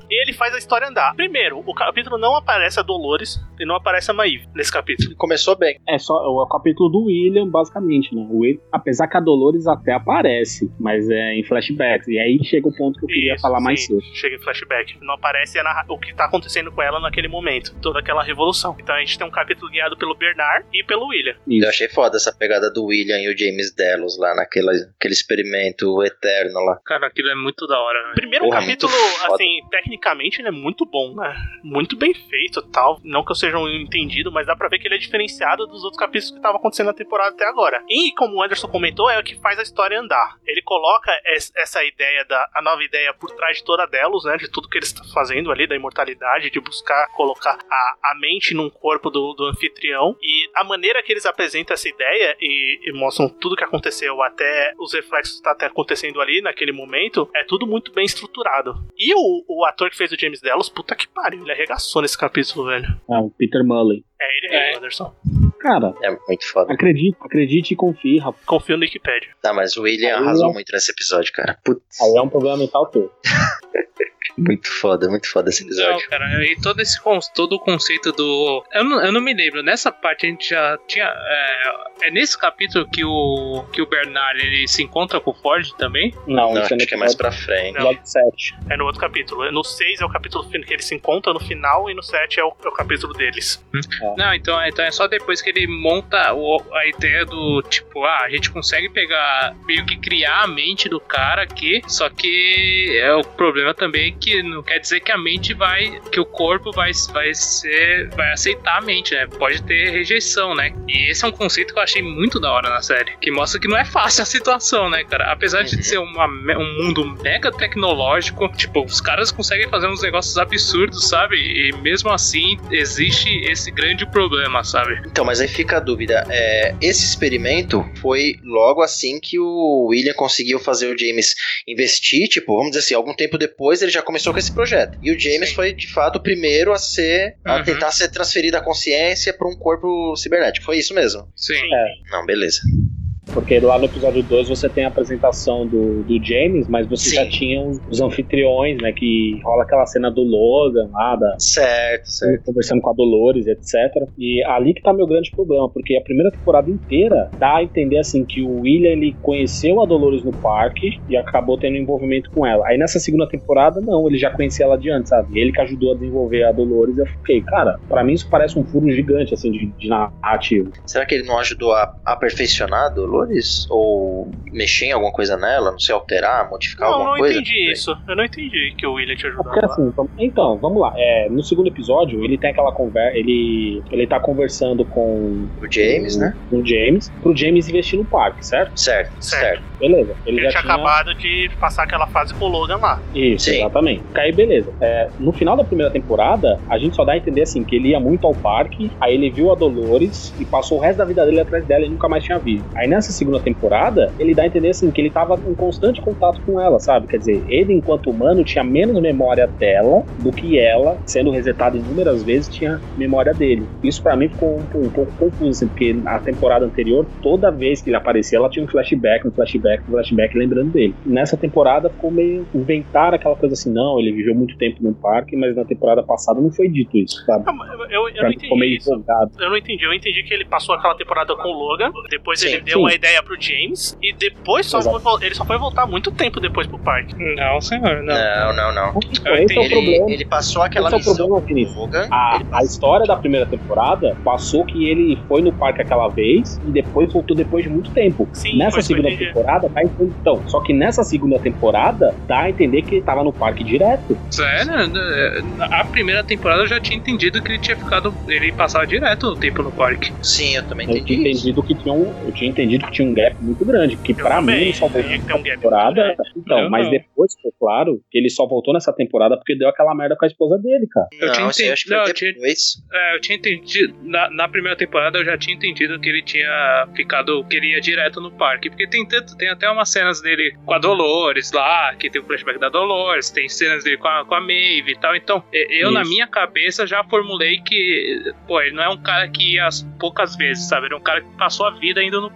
E ele faz a história andar. Primeiro, o capítulo não aparece a Dolores e não aparece a Maeve nesse capítulo. Começou bem. É só o capítulo do William, basicamente, né? O William, apesar que a Dolores até aparece, mas é em flashbacks. E aí chega o ponto que eu queria Isso, falar sim, mais cedo. chega em flashback. Não aparece a narra- o que tá acontecendo com ela naquele momento. Toda aquela revolução. Então a gente tem um capítulo guiado pelo Bernard e pelo William. Isso. Eu achei foda essa pegada do William e o James Delos lá naquele aquele experimento eterno lá. Cara, aquilo é muito da hora, velho. Primeiro Porra, capítulo, muito foda. assim, tecnicamente ele é muito bom, né? Muito bem feito e tal. Não que eu seja um entendido, mas dá pra ver que ele é diferenciado dos outros capítulos que estavam acontecendo na temporada até agora. E como o Anderson comentou, é o que faz a história andar. Ele coloca es- essa ideia, da, a nova ideia por trás de toda Delos, né? De tudo que eles estão fazendo ali, da imortalidade, de buscar colocar a, a mente num corpo do, do anfitrião. E a maneira que eles apresentam essa ideia e, e mostram tudo que aconteceu, até os reflexos que tá até acontecendo ali naquele momento, é tudo muito bem estruturado. E o, o ator que fez o James Delos, puta que pariu, ele arregaçou nesse capítulo, velho. Ah, o Peter Mullen. É ele aí, Anderson. Cara, É muito foda. acredite, acredite e confie, rapaz. Confio no Wikipedia. Tá, mas o William Aí arrasou eu- muito nesse episódio, cara. Putz, Aí é um problema mental teu. muito foda, muito foda esse Não, episódio. cara, e todo esse con- todo o conceito do. Eu não, eu não me lembro, nessa parte a gente já tinha. É, é nesse capítulo que o, que o Bernard ele se encontra com o Ford também? Não, Não, isso é acho no que é mais episódio- pra frente. Não. episódio sete. É no outro capítulo. No seis é o capítulo que ele se encontra no final, e no sete é o, é o capítulo deles. Não, então, então é só depois que ele monta o- a ideia do tipo, ah, a gente consegue pegar, meio que criar a mente do cara aqui, só que é o problema também que não quer dizer que a mente vai, que o corpo vai, vai ser, vai aceitar a mente, né? Pode ter rejeição, né? E esse é um conceito que eu achei muito da hora na série, que mostra que não é fácil a situação, né, cara? Apesar de Uhum. ser uma, um mundo mega tecnológico, tipo, os caras conseguem fazer uns negócios absurdos, sabe? E mesmo assim existe esse grande problema, sabe? Então, mas aí fica a dúvida. É, esse experimento foi logo assim que o William conseguiu fazer o James investir, tipo, vamos dizer assim, algum tempo depois ele já começou com esse projeto. E o James Sim. foi, de fato, o primeiro a ser, a Uhum. tentar ser transferida a consciência para um corpo cibernético. Foi isso mesmo? Sim. Não, beleza. Porque lá no episódio dois você tem a apresentação do, do James, mas você Sim. já tinha os, os anfitriões, né? Que rola aquela cena do Logan lá, da, Certo, certo. ele conversando com a Dolores, etcétera. E ali que tá meu grande problema, porque a primeira temporada inteira dá a entender assim que o William ele conheceu a Dolores no parque e acabou tendo envolvimento com ela. Aí nessa segunda temporada, não, ele já conhecia ela de antes, sabe? Ele que ajudou a desenvolver a Dolores. Eu fiquei, cara, pra mim isso parece um furo gigante, assim, de, de narrativo. Será que ele não ajudou a aperfeiçoar a Dolores? Ou mexer em alguma coisa nela? Não sei, alterar, modificar Não, alguma não coisa? entendi isso. Eu não entendi que o William te ajudou. Porque assim, então, então, vamos lá. É, no segundo episódio, ele tem aquela conversa. Ele, ele tá conversando com O James, o, né? com o James, pro James investir no parque, certo? Certo, Certo. certo. Beleza. Ele, Ele já tinha acabado de passar aquela fase com o Logan lá. Isso, Sim. exatamente. Aí, beleza. É, no final da primeira temporada, a gente só dá a entender assim que ele ia muito ao parque, aí ele viu a Dolores e passou o resto da vida dele atrás dela e nunca mais tinha visto. Aí nessa segunda temporada, ele dá a entender assim que ele tava em constante contato com ela, sabe? Quer dizer, ele enquanto humano tinha menos memória dela do que ela, sendo resetada inúmeras vezes, tinha memória dele. Isso pra mim ficou um, um pouco confuso, assim, porque na temporada anterior, toda vez que ele aparecia, ela tinha um flashback, um flashback, um flashback lembrando dele. Nessa temporada ficou meio inventar aquela coisa assim, não, ele viveu muito tempo no parque, mas na temporada passada não foi dito isso, sabe? Não, eu, eu, eu Pra não mim ficou meio entendi isso. empolgado. Eu não entendi. Eu entendi que ele passou aquela temporada com o Logan, depois Sim, ele deu sim. uma ideia pro James, e depois só Exato. foi, ele só foi voltar muito tempo depois pro parque. Não, senhor, não. Não, não, não. Esse Eu é o entendi. Ele, problema. ele passou aquela Esse é o missão problema, com Vinícius. o Logan. A, ele a história da primeira temporada passou que ele foi no parque aquela vez e depois voltou depois de muito tempo. Sim, Nessa foi isso que eu segunda entendi. temporada, tá entendendo? Então, só que nessa segunda temporada, dá a entender que ele tava no parque direto. Sério? A primeira temporada eu já tinha entendido que ele tinha ficado. Ele passava direto o tempo no parque. Sim, eu também Eu entendi tinha isso. entendido que tinha um, eu tinha entendido que tinha um gap muito grande, que Eu pra também, mim ele só voltou tinha que ter nessa um gap temporada. muito Então, Eu mas não. depois ficou claro que ele só voltou nessa temporada porque deu aquela merda com a esposa dele, cara. Eu Não, tinha isso aí eu acho que foi entendido- não, eu tinha- depois. É, eu tinha entendido. Na, na primeira temporada eu já tinha entendido que ele tinha ficado. Que ele ia direto no parque. Porque tem, tanto, tem até umas cenas dele com a Dolores lá, que tem o flashback da Dolores, tem cenas dele com a, com a Maeve e tal. Então, eu Isso. na minha cabeça já formulei que, pô, ele não é um cara que ia poucas vezes, sabe? Ele é um cara que passou a vida indo no parque.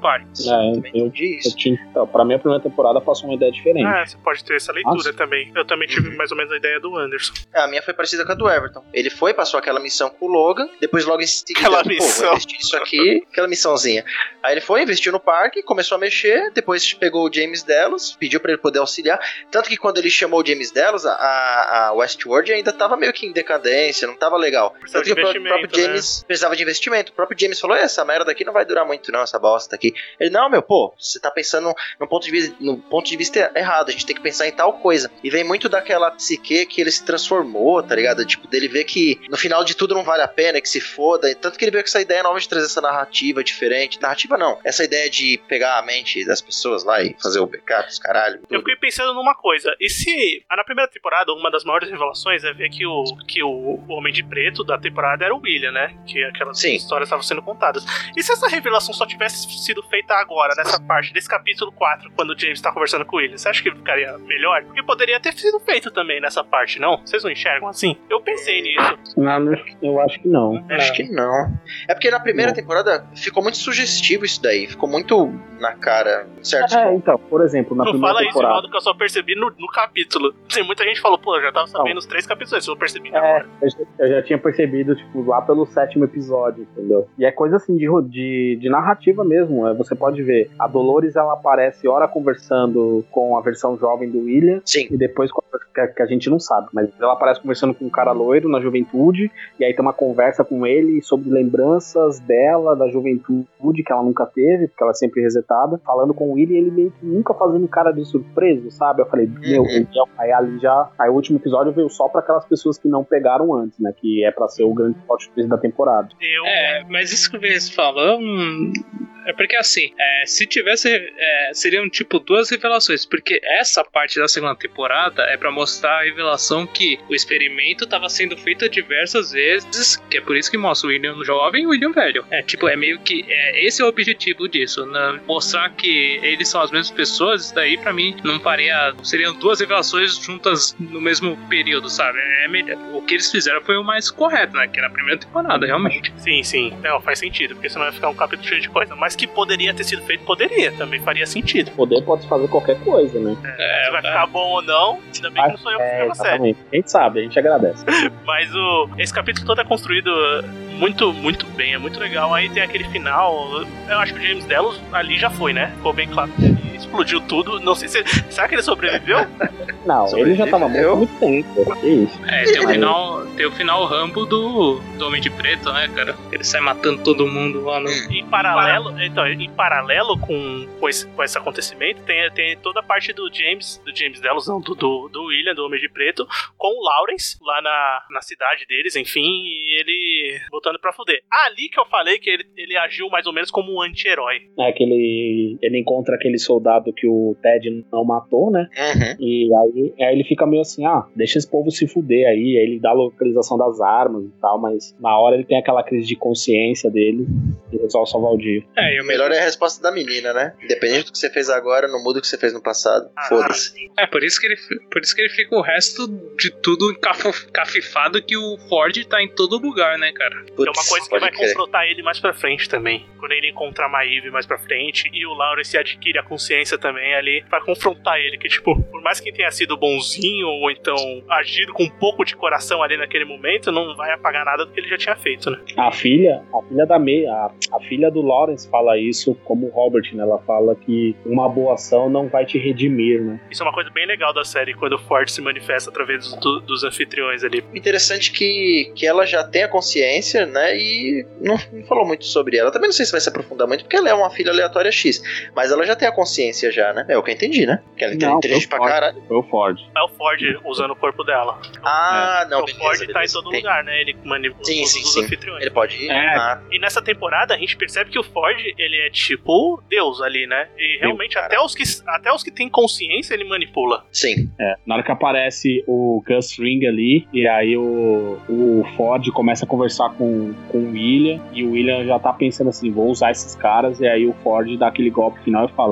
isso. É, eu também eu, entendi isso. eu tinha, então, pra mim a primeira temporada passou uma ideia diferente. É, você pode ter essa leitura Nossa. também. Eu também tive mais ou menos a ideia do Anderson. É, a minha foi parecida com a do Everton. Ele foi, passou aquela missão com o Logan, depois logo em seguida, Aquela pô, missão. vou investir nisso aqui, aquela missãozinha. Aí ele foi, investiu no parque, começou a mexer, depois pegou o James Delos, pediu pra ele poder auxiliar. Tanto que quando ele chamou o James Delos, a, a Westworld ainda tava meio que em decadência, não tava legal. Precisava Tanto de que o próprio investimento, James precisava de investimento. O próprio James falou: essa merda aqui não vai durar muito, não, essa bosta aqui. Ele, não, meu, pô, você tá pensando no ponto de vista, no ponto de vista errado, a gente tem que pensar em tal coisa. E vem muito daquela psique que ele se transformou, tá ligado? Tipo, dele ver que no final de tudo não vale a pena, que se foda. Tanto que ele veio com essa ideia nova de trazer essa narrativa diferente. Narrativa não, essa ideia de pegar a mente das pessoas lá e fazer o backup, os caralho. Tudo. Eu fiquei pensando numa coisa, e se na primeira temporada uma das maiores revelações é ver que o, que o Homem de Preto da temporada era o William, né? Que aquelas Sim. histórias estavam sendo contadas. E se essa revelação só tivesse sido feita agora, nessa parte desse capítulo quatro, quando o James tá conversando com o William, você acha que ficaria melhor? Porque poderia ter sido feito também nessa parte, não? Vocês não enxergam assim? Eu pensei nisso. Não, eu acho que não. Acho que não. É porque na primeira Não. temporada ficou muito sugestivo isso daí. Ficou muito na cara, certo? É, então, por exemplo, na Não primeira fala isso, temporada. Ronaldo, que eu só percebi no, no capítulo. Tem muita gente que falou, pô, eu já tava sabendo os três capítulos, eu só percebi É, agora. eu já- eu já tinha percebido, tipo, lá pelo sétimo episódio, entendeu? E é coisa assim de, ro- de, de narrativa mesmo. É, você pode ver, a Dolores, ela aparece ora conversando com a versão jovem do William, Sim. e depois com a- que, a- que a gente não sabe, mas ela aparece conversando com um cara loiro na juventude, e aí tem uma conversa com ele sobre lembranças dela, da juventude que ela nunca teve, porque ela é sempre resetada, falando com o William, e ele meio que nunca fazendo cara de surpreso, sabe? Eu falei, meu, Uhum. então, aí ali já, aí o último episódio veio só pra aquelas pessoas que não pegaram antes, né, que é pra ser o grande plot twist da temporada. Eu... É, mas isso que o Vinícius falou hum, é porque assim, é, se tivesse, é, seriam tipo duas revelações, porque essa parte da segunda temporada é pra mostrar a revelação que o experimento estava sendo feito diversas vezes, que é por isso que mostra o William jovem e o William velho. É tipo, é meio que, é, esse é o objetivo disso, né? Mostrar que eles são as mesmas pessoas. Isso daí pra mim não faria, seriam duas revelações juntas no mesmo período, sabe? É melhor. O que eles fizeram foi o mais correto, né? Que era a primeira temporada, realmente. Sim, sim. Não, faz sentido, porque senão vai ficar um capítulo cheio de coisa. Mas que poderia ter sido feito, poderia. Também faria sentido. Poder pode fazer qualquer coisa, né? É, se vai ficar bom ou não, ainda bem que não sou eu que É, fico na série. exatamente. A gente sabe, a gente agradece. Mas o, esse capítulo todo é construído muito, muito bem, é muito legal. Aí tem aquele final, eu acho que o James Delos ali já foi, né? Ficou bem claro que ele explodiu tudo. Não sei se... Será que ele sobreviveu? Não, ele já tava morto há muito tempo. Que isso? É, tem o Aí- final, tem o final Rambo do, do Homem de Preto, né, cara? Ele sai matando todo mundo lá no... Em paralelo, então, em paralelo com, com, esse, com esse acontecimento, tem, tem toda a parte do James, do James Delos, não, do, do, do William, do Homem de Preto, com o Lawrence, lá na, na cidade deles, enfim, e ele voltando pra fuder. Ali que eu falei que ele, ele agiu mais ou menos como um anti-herói. É que ele, ele encontra aquele soldado que o Ted não matou, né? Uhum. E aí, aí ele fica meio assim, ah, deixa esse povo se fuder aí. Aí ele dá a localização das armas e tal, mas na hora ele tem aquela crise de consciência dele e resolve salvar o dia. É, e o O melhor é a resposta da menina, né? Independente do que você fez agora, não muda o que você fez no passado. Ah, Foda-se. É, por isso que ele, por isso que ele fica o resto de tudo encafo- cafifado, que o Ford tá em todo lugar, né, cara? É uma coisa que pode vai crer. confrontar ele mais pra frente também. Quando ele encontrar a Maeve mais pra frente e o Lawrence adquire a consciência também ali, vai confrontar ele. Que, tipo, por mais que tenha sido bonzinho ou então agido com um pouco de coração ali naquele momento, não vai apagar nada do que ele já tinha feito, né? A filha, a filha da May, a, a filha do Lawrence fala isso como o Robert, né? Ela fala que uma boa ação não vai te redimir, né? Isso é uma coisa bem legal da série, quando o Ford se manifesta através do- dos anfitriões ali. Interessante que, que ela já tem a consciência, né? E não, não falou muito sobre ela. Também não sei se vai se aprofundar muito, porque ela é uma filha aleatória X. Mas ela já tem a consciência já, né? É o que eu entendi, né? Que ela é Não, inteligente foi pra o Ford. caralho. Foi o Ford. É o Ford usando o corpo dela. Ah, não, o beleza, Ford beleza. tá em todo Entendi. lugar, né? Ele manipula Sim, todos sim, os sim. anfitriões. Ele pode ir? É. Ah, E nessa temporada a gente percebe que o Ford, ele é tipo Deus ali, né? E realmente Deus, até os, que, até os que têm consciência ele manipula. sim. É, na hora que aparece o Gus Fring ali, e aí o, o Ford começa a conversar com, com o William, e o William já tá pensando assim, vou usar esses caras, e aí o Ford dá aquele golpe final e fala,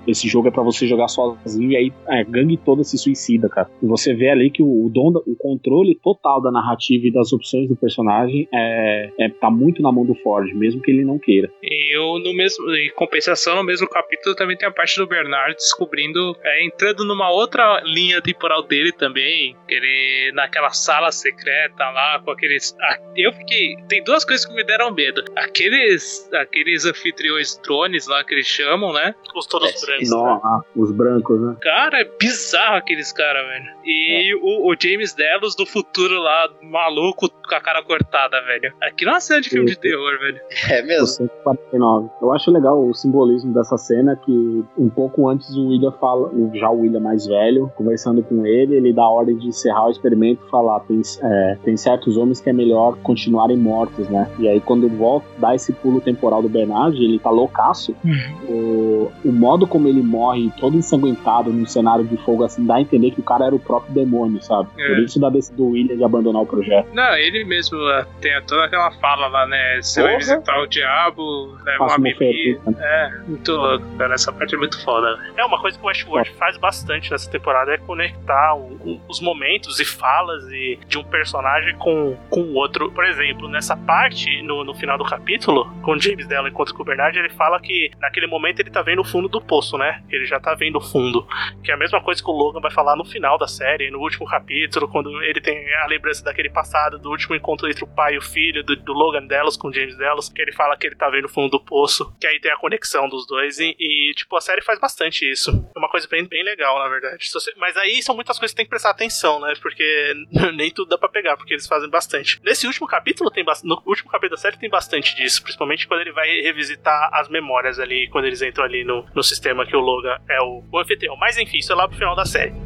esse jogo é pra você jogar sozinho, e aí a gangue toda se suicida, cara. E você vê ali que o, o dom, o controle total da narrativa e das opções do personagem é, é, tá muito na mão do Ford, mesmo que ele não queira. E eu, no mesmo, em compensação, no mesmo capítulo também tem a parte do Bernard descobrindo, é, entrando numa outra linha temporal dele também, ele naquela sala secreta lá, com aqueles... Ah, eu fiquei... Tem duas coisas que me deram medo. Aqueles, aqueles anfitriões drones lá que eles chamam, né? Os todos É, brancos. Não, ah, os brancos, né? Cara, é bizarro aqueles caras, velho. E é. o, o James Delos do futuro lá, maluco, com a cara cortada, velho. Aqui não é uma cena de filme de terror, velho. É mesmo. cento e quarenta e nove. Eu acho legal o simbolismo dessa cena, que um pouco antes o William fala, já o William mais velho, conversando com ele, ele dá a ordem de encerrar o experimento e falar, tem, é, tem certos homens que é melhor continuarem mortos, né? E aí quando ele volta, dá esse pulo temporal do Bernard, ele tá loucaço. Uhum. O, o modo como ele morre, todo ensanguentado num cenário de fogo assim, dá a entender que o cara era o próprio demônio, sabe? É. Por isso dá desse do William de abandonar o projeto. Não, ele mesmo tem toda aquela fala lá, né? Você vai visitar o diabo, leva uma bebida. É, muito louco, cara. Essa parte é muito foda. É uma coisa que o Westworld faz bastante nessa temporada, é conectar o, o, os momentos e falas e, de um personagem com, com o outro. Por exemplo, nessa parte, no, no final do capítulo, quando o James Della encontra com o Bernard, ele fala que naquele momento ele tá vendo o fundo do poço, né? Ele já tá vendo o fundo. Que é a mesma coisa que o Logan vai falar no final da série, no último capítulo, quando ele tem a lembrança daquele passado, do último encontro entre o pai e o filho, do, do Logan Delos com o James Delos, que ele fala que ele tá vendo o fundo do poço, que aí tem a conexão dos dois, e, e tipo, a série faz bastante isso. É uma coisa bem, bem legal, na verdade. Você, mas aí são muitas coisas que tem que prestar atenção, né? Porque nem tudo dá pra pegar, porque eles fazem bastante. Nesse último capítulo, tem ba- no último capítulo da série tem bastante disso, principalmente quando ele vai revisitar as memórias ali, quando eles entram ali no, no sistema que o Logan é o, o anfitrião. Mas enfim, isso é lá pro final da série.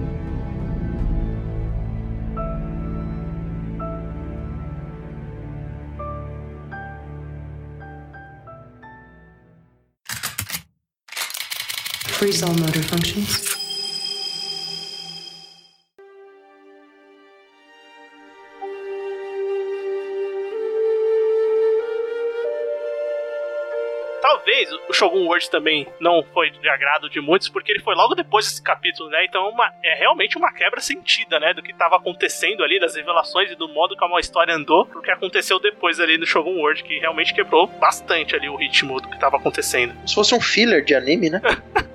Freeze all motor functions. Talvez o Shogun World também não foi de agrado de muitos, porque ele foi logo depois desse capítulo, né? Então uma, é realmente uma quebra sentida, né? Do que estava acontecendo ali, das revelações e do modo como a história andou, pro que aconteceu depois ali no Shogun World, que realmente quebrou bastante ali o ritmo do que estava acontecendo. Se fosse um filler de anime, né?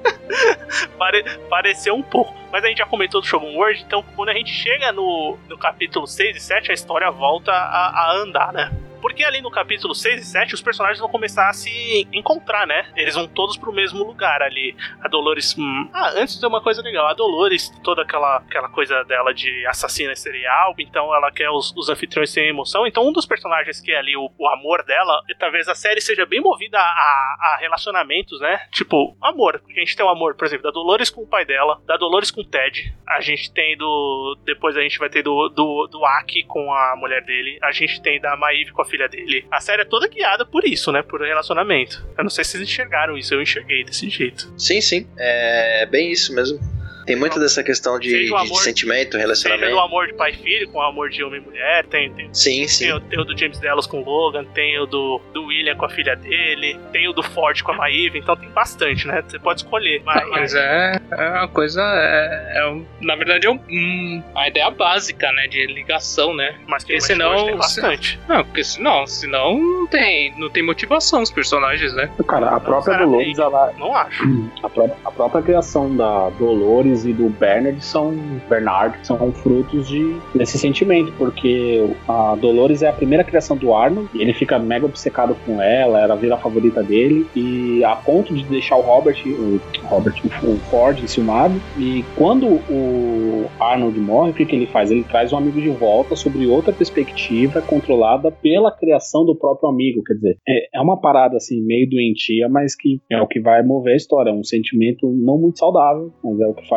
Pare, pareceu um pouco. Mas a gente já comentou do Shogun World, então quando a gente chega no, no capítulo seis e sete, a história volta a, a andar, né? Porque ali no capítulo seis e sete os personagens vão começar a se encontrar, né? Eles vão todos pro mesmo lugar ali. A Dolores... Hum, ah, antes de uma coisa legal. A Dolores, toda aquela, aquela coisa dela de assassina serial, então ela quer os, os anfitriões sem emoção. Então um dos personagens que é ali o, o amor dela, e talvez a série seja bem movida a, a relacionamentos, né? Tipo, amor. Porque a gente tem o amor, por exemplo, da Dolores com o pai dela, da Dolores com o Ted. A gente tem do... Depois a gente vai ter do, do, do Aki com a mulher dele. A gente tem da Maeve com a filha dele. A série é toda guiada por isso, né? Por relacionamento. Eu não sei se vocês enxergaram isso, eu enxerguei desse jeito. Sim, sim. É bem isso mesmo. Tem muito dessa questão de, de, amor, de sentimento, relacionamento. Tem o amor de pai e filho, com o amor de homem e mulher. Tem, tem, sim, sim. Tem o, tem o do James Delos com o Logan, tem o do, do William com a filha dele, tem o do Ford com a Maeve, então tem bastante, né? Você pode escolher. Mas, mas é, é uma coisa... É, é um, na verdade é um, um, a ideia básica, né? De ligação, né? Mas porque senão... Tem bastante. Se, não, porque senão, senão não, tem, não tem motivação os personagens, né? Cara, a própria não, Dolores, ela... Não acho. A própria, a própria criação da Dolores e do Bernard são Bernard são frutos de, desse sentimento, porque a Dolores é a primeira criação do Arnold e ele fica mega obcecado com ela, ela vira a favorita dele, e a ponto de deixar o Robert o, Robert, o Ford enciumado. E quando o Arnold morre, o que, que ele faz? Ele traz o amigo de volta sobre outra perspectiva controlada pela criação do próprio amigo. Quer dizer, é, é uma parada assim meio doentia, mas que é o que vai mover a história, é um sentimento não muito saudável, mas é o que faz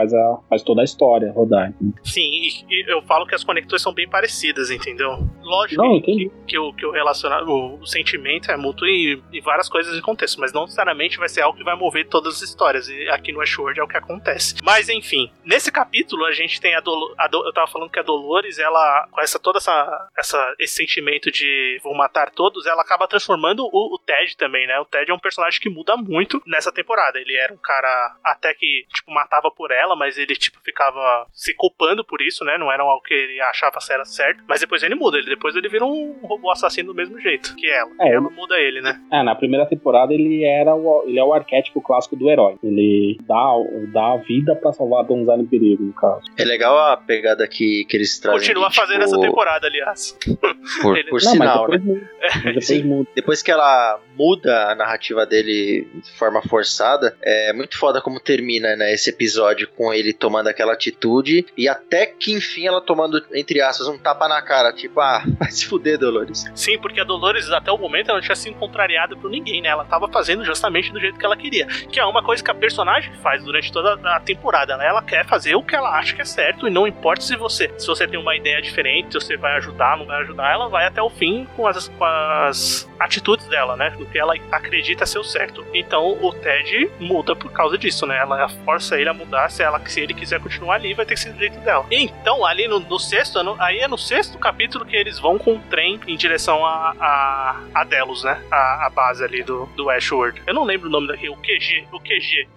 faz, a, faz toda a história rodar. Sim, e, e eu falo que as conexões são bem parecidas, entendeu? Lógico não, que, que, o, que o, relaciona, o, o sentimento é mútuo e, e várias coisas em contexto, mas não necessariamente vai ser algo que vai mover todas as histórias, e aqui no Westworld é o que acontece. Mas enfim, nesse capítulo a gente tem a, Dolo, a Do, eu tava falando que a Dolores, ela, com essa, toda essa, essa, esse sentimento de vou matar todos, ela acaba transformando o, o Ted também, né? O Ted é um personagem que muda muito nessa temporada. Ele era um cara até que, tipo, matava por ela, mas ele, tipo, ficava se culpando por isso, né? Não era algo que ele achava que era certo. Mas depois ele muda. Ele, depois ele vira um robô assassino do mesmo jeito que ela. É, ela muda ele, né? É, na primeira temporada ele era o, ele é o arquétipo clássico do herói. Ele dá, dá a vida pra salvar a donzela em perigo, no caso. É legal a pegada que, que eles trazem. Continua de, fazendo tipo, essa temporada, aliás. Por, ele... por Não, sinal, mas depois né? muda. Mas depois Sim. muda. Depois que ela muda a narrativa dele de forma forçada, é muito foda como termina, né, esse episódio com ele tomando aquela atitude e até que enfim ela tomando, entre aspas, um tapa na cara, tipo, ah, vai se fuder, Dolores. Sim, porque a Dolores até o momento ela não tinha sido contrariada por ninguém, né? Ela tava fazendo justamente do jeito que ela queria, que é uma coisa que a personagem faz durante toda a temporada, né? Ela quer fazer o que ela acha que é certo e não importa se você, se você tem uma ideia diferente, se você vai ajudar, não vai ajudar, ela vai até o fim com as, com as atitudes dela, né? Do que ela acredita ser o certo. Então o Ted muda por causa disso, né? Ela força ele a mudar, se, ela, se ele quiser continuar ali, vai ter que ser do jeito dela. Então, ali no, no sexto, no, aí é no sexto capítulo que eles vão com um trem em direção a, a, a Delos, né? A, a base ali do, do Westworld. Eu não lembro o nome daqui, o Q G. O Q G.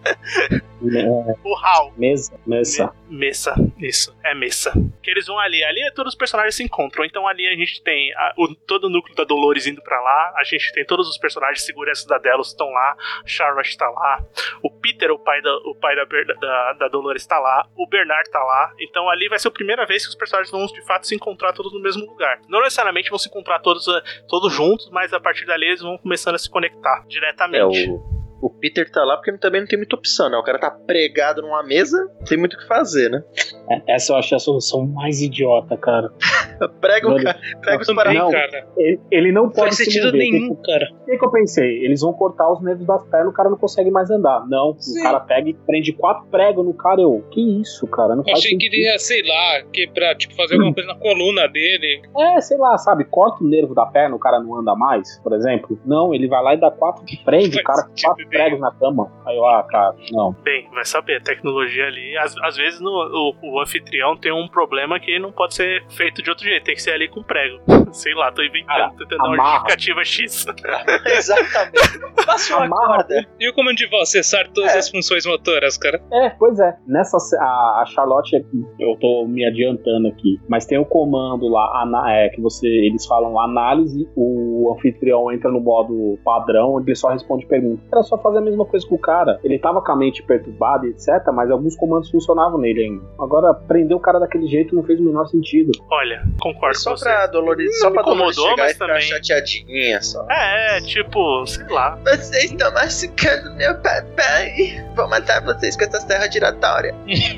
O Hal. Mesa. Mesa. Mesa, isso, é Mesa. Que eles vão ali, ali todos os personagens se encontram. Então ali a gente tem a, o, todo o núcleo da Dolores indo pra lá, a gente tem todos os personagens de segurança da Delos estão lá, Charlotte tá lá, o Peter, o pai da, o pai da, da, da Dolores tá lá, o Bernard tá lá. Então ali vai ser a primeira vez que os personagens vão de fato se encontrar todos no mesmo lugar. Não necessariamente vão se encontrar todos, todos juntos, mas a partir dali eles vão começando a se conectar diretamente. É, o... O Peter tá lá porque também não tem muita opção, né? O cara tá pregado numa mesa, não tem muito o que fazer, né? É, essa eu achei a solução mais idiota, cara. Prega o cara, prega os parafusos. Cara. Ele, ele não Não pode faz se sentido mover. nenhum, O cara. que, que eu pensei? Eles vão cortar os nervos das pernas, o cara não consegue mais andar. Não, Sim. o cara pega e prende quatro pregos no cara. Eu, que isso, cara? Não Eu faz achei que sentido. ele ia, sei lá, que pra tipo, fazer alguma coisa na coluna dele. É, sei lá, sabe? Corta o nervo da perna, o cara não anda mais, por exemplo. Não, ele vai lá e dá quatro, prende o cara com quatro pregos na cama. Aí eu, ah, cara, não. Bem, vai saber, a tecnologia ali, às, às vezes no, o, o anfitrião tem um problema que não pode ser feito de outro jeito, tem que ser ali com prego. Sei lá, tô inventando, Cara, tô tentando uma amarra. justificativa X. Exatamente. Passa uma Amarra. corda. E o comando de voz cessar todas É. as funções motoras, cara? É, pois é. Nessa, a, a Charlotte, eu tô me adiantando aqui, mas tem o comando lá, ana, é, que você, eles falam análise, o anfitrião entra no modo padrão, onde ele só responde perguntas. Era só fazer a mesma coisa com o cara. Ele tava com a mente perturbada, etcétera, mas alguns comandos funcionavam nele ainda. Agora, prender o cara daquele jeito não fez o menor sentido. Olha, concordo Só com você. pra Dolores, Não só me pra Dolores incomodou, chegar mas e ficar também- chateadinha só. É, tipo, sei lá. Vocês estão machucando meu papai. Vou matar vocês com essa serra giratória.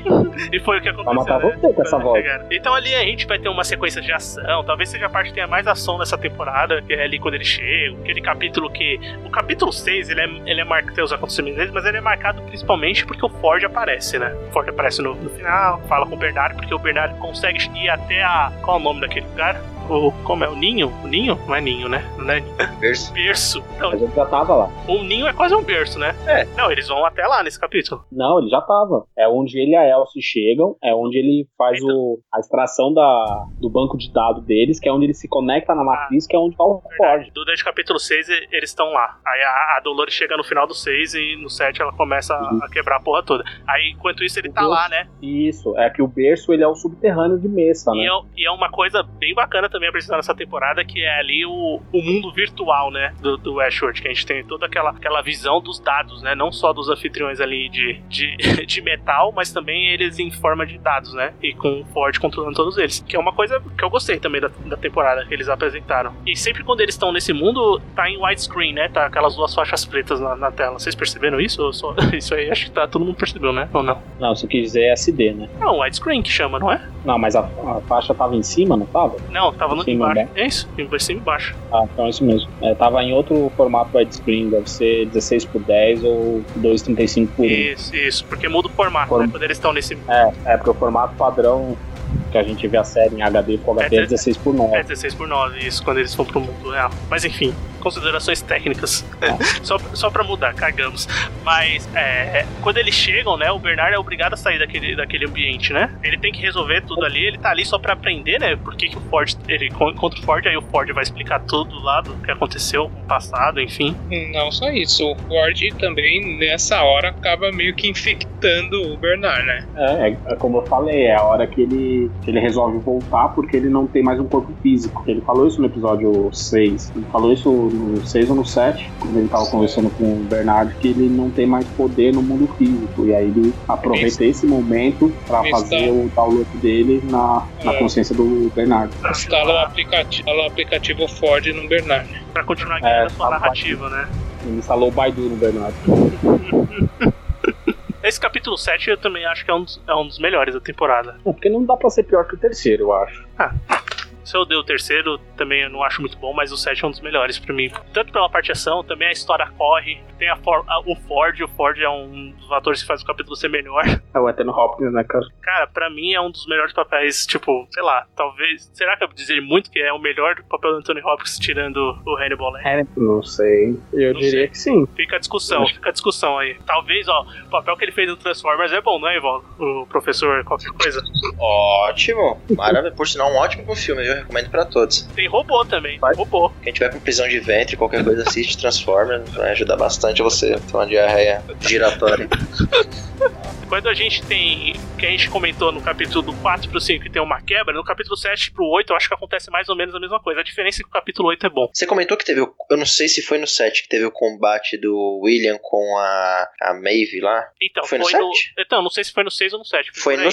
E foi o que aconteceu, Vai matar né? você com essa Quando voz. chegaram. Então ali a gente vai ter uma sequência de ação. Talvez seja a parte que tenha mais ação nessa temporada, que é ali quando eles chegam. Aquele capítulo que... O capítulo seis, ele é, ele é marcado, tem os acontecimentos deles, mas ele é marcado principalmente porque o Ford aparece, né? O Ford aparece no, no final, fala com o Bernard, porque o Bernard consegue ir até a... Qual é o nome daquele lugar? O, como é? O Ninho? O Ninho? Não é Ninho, né? Não é Ninho. Berço. Berço. Então, Mas ele já tava lá. o Ninho é quase um berço, né? É. Não, eles vão até lá nesse capítulo. Não, ele já tava. É onde ele e a Elsie chegam, é onde ele faz o, a extração da, do banco de dados deles, que é onde ele se conecta na matriz, que é onde tá o Ford. Verdade. Durante o capítulo seis, e- eles estão lá. Aí a, a Dolores chega no final do seis e no sete ela começa a, Uhum. a quebrar a porra toda. Aí, enquanto isso, ele tá Uhum. lá, né? Isso, é que o berço ele é o subterrâneo de Mesa, E né? é, e é uma coisa bem bacana também apresentada nessa temporada, que é ali o, o mundo virtual, né? Do, do Westworld, que a gente tem toda aquela, aquela visão dos dados, né? Não só dos anfitriões ali de, de, de metal, mas também eles em forma de dados, né? E com o Ford controlando todos eles. Que é uma coisa que eu gostei também da, da temporada que eles apresentaram. E sempre quando eles estão nesse mundo, tá em widescreen, né? Tá aquelas duas faixas pretas na, na tela. Vocês perceberam isso? Ou só, isso aí acho que tá, todo mundo percebeu, né? Ou não? Não, se eu quis dizer é S D, né? Não, widescreen que chama, não é? Não, mas a, a faixa tava em cima, não tava? Não, Tava no de Cima, baixo. né? É isso, em cima e embaixo. Ah, então é isso mesmo. É, tava em outro formato widescreen, deve ser dezesseis por dez ou dois trinta e cinco por um. Isso, isso, porque muda o formato, Form- né? Quando eles estão nesse. É, é porque o formato padrão que a gente vê a série em H D Full H D é É dezesseis por nove. É dezesseis por nove, isso, quando eles vão pro mundo real. Mas enfim, considerações técnicas. só, só pra mudar, cagamos. Mas é, quando eles chegam, né, o Bernard é obrigado a sair daquele, daquele ambiente, né? Ele tem que resolver tudo ali, ele tá ali só pra aprender, né? Por que, que o Ford, ele encontra o Ford, aí o Ford vai explicar tudo lá do que aconteceu no passado, enfim. Não só isso, o Ford também nessa hora acaba meio que infectando o Bernard, né? É, é, é como eu falei, é a hora que ele, que ele resolve voltar porque ele não tem mais um corpo físico. Ele falou isso no episódio seis. Ele falou isso no seis ou no sete, quando ele tava conversando com o Bernard, que ele não tem mais poder no mundo físico. E aí ele aproveita esse momento pra Isso fazer tá. o download dele na, na É. consciência do Bernard. Instala o aplicativo, o aplicativo Ford no Bernard. Pra continuar guiando É, a sua tá narrativa, né? Ele instalou o Baidu no Bernard. Esse capítulo sete eu também acho que é um dos, é um dos melhores da temporada. Não, porque não dá pra ser pior que o terceiro, eu acho. Ah, se eu dei o terceiro, também eu não acho muito bom, mas o sete é um dos melhores pra mim. Tanto pela parte de ação, também a história corre. Tem a For- a- o Ford, o Ford é um dos atores que faz o capítulo ser melhor. É o Anthony Hopkins, né, cara? Cara, pra mim é um dos melhores papéis, tipo, sei lá, talvez... Será que eu dizer muito que é o melhor papel do Anthony Hopkins tirando o Hannibal Lecter? É, não sei. Eu Não diria sei. que sim. Fica a discussão, fica a discussão aí. Talvez, ó, o papel que ele fez no Transformers é bom, não é, Ivan? O professor qualquer coisa. Ótimo. Maravilha. Por sinal, um ótimo filme, eu recomendo pra todos. Tem robô também, Vai. robô. Quem tiver com prisão de ventre, qualquer coisa, assiste Transformers. Vai ajudar bastante você a ter uma diarreia giratória. Quando a gente tem, que a gente comentou no capítulo quatro pro cinco que tem uma quebra, no capítulo sete pro oito eu acho que acontece mais ou menos a mesma coisa. A diferença é que o capítulo oito é bom. Você comentou que teve o... Eu não sei se foi no sete que teve o combate do William com a, a Maeve lá. Então, Foi foi, no no. sete? Então, não sei se foi no seis ou no sete. Foi por no aí.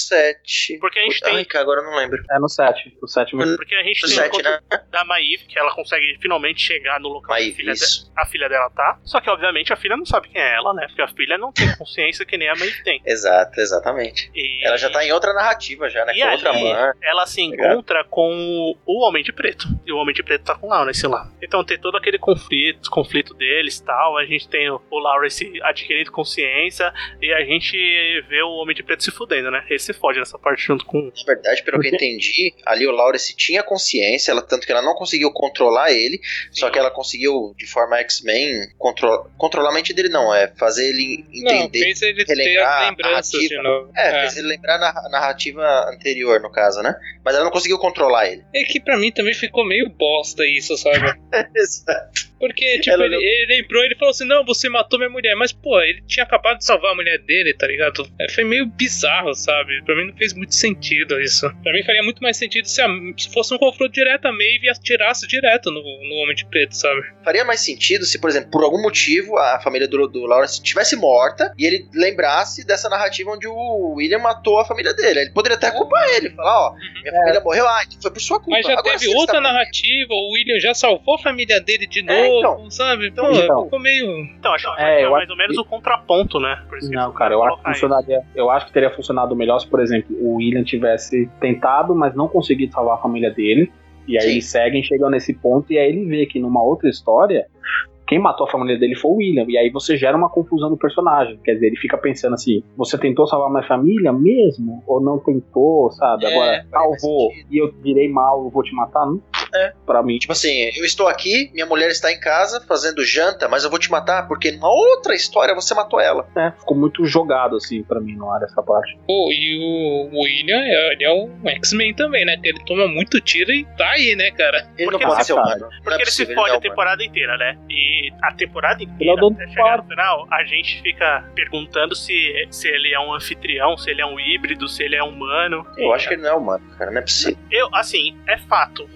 sete. Porque a gente Ai, tem. que agora eu não lembro. É no sete. O sete mesmo. Porque a gente No tem o sete, encontro né? da Maeve, que ela consegue finalmente chegar no local que a Maeve, filha, de- isso. a filha dela tá. Só que, obviamente, a filha não sabe quem é ela, né? Porque a filha não tem consciência que nem a Maeve tem. Exato, exatamente. E... Ela já tá em outra narrativa já, né? E Com outra ali, mãe. ela se Obrigado. encontra com o Homem de Preto. E o Homem de Preto tá com o Lawrence lá. Então tem todo aquele conflito, conflito deles e tal. A gente tem o, o Lawrence adquirindo consciência e a gente vê o Homem de Preto se fudendo, né? Ele se fode nessa parte junto com... Na verdade, pelo que eu entendi, ali o Lawrence tinha consciência, ela, tanto que ela não conseguiu controlar ele, só que ela conseguiu, de forma X-Men, contro- controlar a mente dele, não, é fazer ele Não, entender. fez ele ter relembrar as a lembranças de narrativa. novo. É, fez ele lembrar a narrativa anterior, no caso, né? Mas ela não conseguiu controlar ele. É que pra mim também ficou meio bosta isso, sabe? Exato. Porque, tipo, Ela ele, não- ele lembrou, ele falou assim, não, você matou minha mulher. Mas, pô, ele tinha acabado de salvar a mulher dele, tá ligado? É, foi meio bizarro, sabe? Pra mim não fez muito sentido isso. Pra mim faria muito mais sentido se, a, se fosse um confronto direto a Maeve e atirasse direto no, no Homem de Preto, sabe? Faria mais sentido se, por exemplo, por algum motivo a família do, do Lawrence tivesse morta e ele lembrasse dessa narrativa onde o William matou a família dele. Ele poderia até culpar ele, falar, ó, minha família morreu, ah, então foi por sua culpa. Mas já Agora, teve se outra você tá- narrativa, o William já salvou a família dele de É, novo, então. sabe? Então, Pô, então. ficou meio... Então, acho que É, foi eu mais acho ou menos que- o contraponto, né? Por isso que Não, eles cara, eu acho que colocar aí. funcionaria. Eu acho que teria funcionado melhor se, por exemplo, o William tivesse tentado, mas não conseguido salvar a família dele. E aí Sim. eles seguem, chegam nesse ponto, e aí ele vê que numa outra história, quem matou a família dele foi o William. E aí você gera uma confusão no personagem. Quer dizer, ele fica pensando assim, você tentou salvar minha família mesmo? Ou não tentou, sabe? É, Agora, faria mais salvou sentido. e eu virei mal, eu vou te matar? Não. É. Pra mim, Tipo assim, eu estou aqui, minha mulher está em casa fazendo janta, mas eu vou te matar porque numa outra história você matou ela. é, ficou muito jogado, assim, pra mim, no ar, essa parte. Pô, e o William, é- ele é um X-Men também, né? Que ele toma muito tiro e tá aí, né, cara? Ele Porque não pode ele- ser humano. Não Porque é ele se possível, fode não é a temporada inteira, né? E a temporada Ele é inteira, o dono até do chegar quarto. no final, a gente fica perguntando se, se ele é um anfitrião, se ele é um híbrido, se ele é humano. humano. Eu acho que ele não é humano, cara, não é possível. Eu, assim, é fato, uma coisa que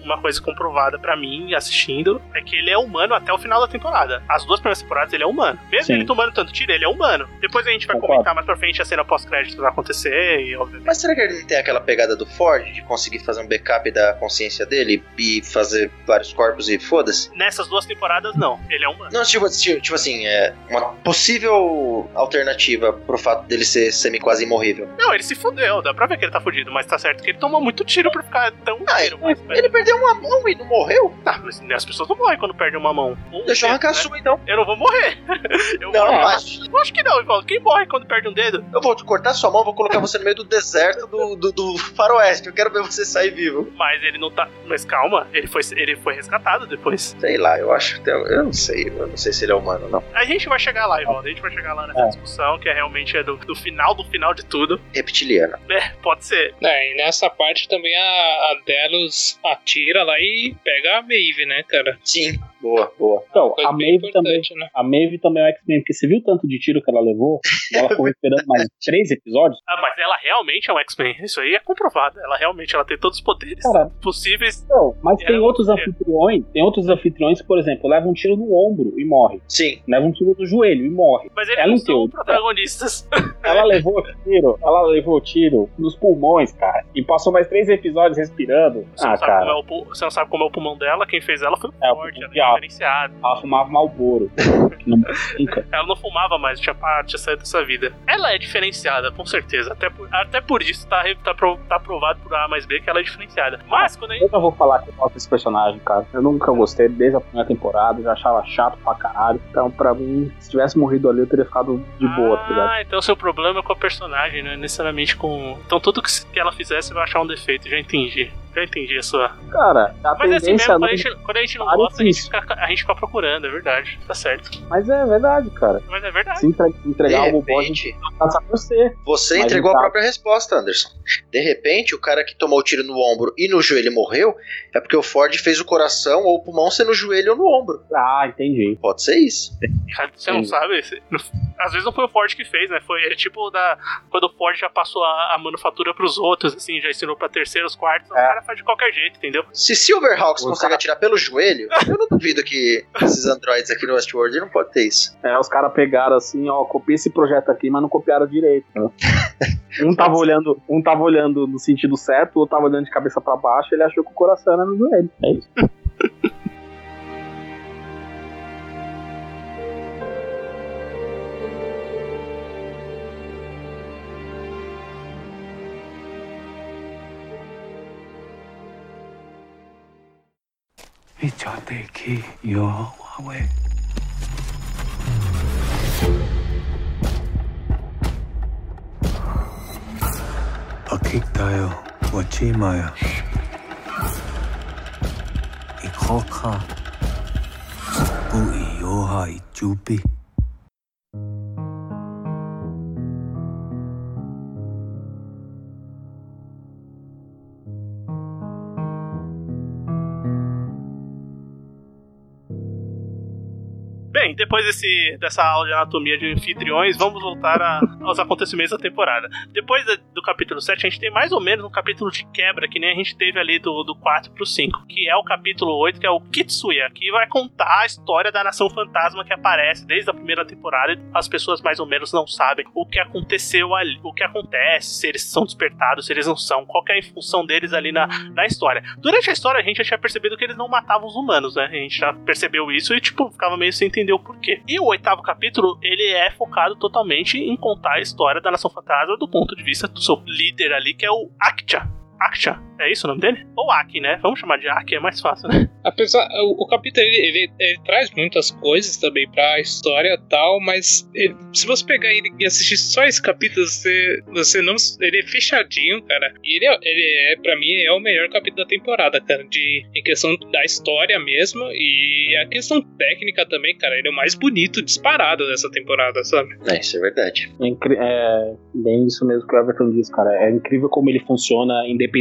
comprovada pra mim, assistindo, é que ele é humano até o final da temporada. As duas primeiras temporadas ele é humano. Mesmo Sim. ele tomando tanto tiro, ele é humano. Depois a gente vai Concordo. comentar mais pra frente a cena pós-crédito que vai acontecer e, obviamente... Mas será que ele não tem aquela pegada do Ford de conseguir fazer um backup da consciência dele e fazer vários corpos e foda-se? Nessas duas temporadas, não. Ele é humano. Não, tipo, tipo, tipo assim, é uma possível alternativa pro fato dele ser semi-quase imorrível. Não, ele se fudeu. Dá pra ver que ele tá fudido, mas tá certo que ele tomou muito tiro pra ficar tão Ah, inteiro. Mas, Ele perdeu uma mão e não morreu? tá, mas as pessoas não morrem quando perdem uma mão. Um Deixa eu dedo, arrancar a né? sua, então. Eu não vou morrer. Eu Não, vou... mas Eu acho que não, Ivaldo. Quem morre quando perde um dedo? eu vou te cortar sua mão, vou colocar você no meio do deserto do, do, do faroeste. Eu quero ver você sair vivo. Mas ele não tá... Mas calma, ele foi, ele foi resgatado depois. Sei lá, eu acho que... Eu não sei, eu não sei se ele é humano, não. A gente vai chegar lá, Ivaldo. A gente vai chegar lá nessa É. discussão, que é realmente é do, do final do final de tudo. Reptiliano. É, pode ser. É, e nessa parte também a, a Delos atira lá e pega a Maeve, né, cara? Sim, boa, boa. Então, Coisa a bem Maeve também. importante, né? A Maeve também é o X-Men, porque você viu o tanto de tiro que ela levou? Ela ficou esperando mais três episódios? Ah, mas ela realmente é um X-Men. Isso aí é comprovado. Ela realmente ela tem todos os poderes Cara, possíveis. não, mas É, tem outros é. anfitriões, tem outros anfitriões que, por exemplo, levam um tiro no ombro e morre. Sim. Leva um tiro no joelho e morre. Mas eles Ela não não tem são o- protagonistas. Ela levou tiro, ela levou tiro nos pulmões, cara. E passou mais três episódios respirando. Você, Ah, não sabe como é cara. o, pu- você não sabe como é o pulmão dela. Quem fez ela foi o É, o Ford. Ela é diabo. diferenciada. Ela fumava Marlboro. Que não nunca. Ela não fumava mais, tinha, ah, tinha saído dessa vida. Ela é diferenciada, com certeza. Até por, até por isso tá, re- tá, pro- tá provado por A mais B que ela é diferenciada. Mas quando a gente. Eu não vou falar que eu gosto desse personagem, cara. Eu nunca gostei desde a primeira temporada, já achava chato pra caralho. Então, pra mim, se tivesse morrido ali, eu teria ficado de boa, tá ligado? Ah, então seu problema é com a personagem, não é necessariamente com. Então tudo que, que ela fizesse vai achar um defeito, já entendi. Já entendi a sua. Cara, a Mas é assim tendência mesmo, não... quando a gente, quando a gente não Parece gosta, a gente, isso. fica, a gente fica procurando, é verdade. Tá certo. Mas é verdade, cara. Mas é verdade. Se entre- se entregar De algo bom, a gente repente, vai passar por você. você Mas entregou não a tá. própria resposta, Anderson. De repente, o cara que tomou o tiro no ombro e no joelho e morreu é porque o Ford fez o coração ou o pulmão ser no joelho ou no ombro. Ah, entendi. Pode ser isso. Você não Entendi. sabe? Você- no- Às vezes não foi o Ford que fez, né? Foi é tipo da. Quando o Ford já passou a, a manufatura pros outros, assim, já ensinou pra terceiros, quartos, o É. cara faz de qualquer jeito, entendeu? Se Silverhawks O consegue cara- atirar pelo joelho, eu não duvido que esses androides aqui no Westworld não podem ter isso. É, os caras pegaram assim, ó, copia esse projeto aqui, mas não copiaram direito. Né? Um tava olhando, um tava olhando no sentido certo, o outro tava olhando de cabeça pra baixo, ele achou que o coração era no joelho. É isso. He chọn để khi yo Huawei. Pakiktayo wachimaya. Ikhoka. Bui yoha ichupi. Bem, depois desse, dessa aula de anatomia de anfitriões, vamos voltar a- aos acontecimentos da temporada. Depois da- do capítulo sete, a gente tem mais ou menos um capítulo de quebra, que nem a gente teve ali do, do quatro pro cinco, que é o capítulo oito, que é o Kitsuya, que vai contar a história da nação fantasma que aparece desde a primeira temporada e as pessoas mais ou menos não sabem o que aconteceu ali, o que acontece, se eles são despertados, se eles não são, qual que é a função deles ali na, na história. Durante a história, a gente já tinha percebido que eles não matavam os humanos, né? A gente já percebeu isso e, tipo, ficava meio sem entender o porquê. E o oitavo capítulo, ele é focado totalmente em contar a história da Nação Fantasma do ponto de vista do seu líder ali, que é o Akcha. Akcha, é isso o nome dele? Ou Aki, né? Vamos chamar de Aki, é mais fácil, né? Apesar, o, o capítulo ele, ele, ele traz muitas coisas também pra história e tal, mas ele, se você pegar ele e assistir só esse capítulo, você, você não. Ele é fechadinho, cara. E ele é, ele é, pra mim, é o melhor capítulo da temporada, cara. De, em questão da história mesmo. E a questão técnica também, cara. Ele é o mais bonito disparado dessa temporada, sabe? É, isso é verdade. É, incri- é bem isso mesmo que o Everton disse, cara. É incrível como ele funciona independentemente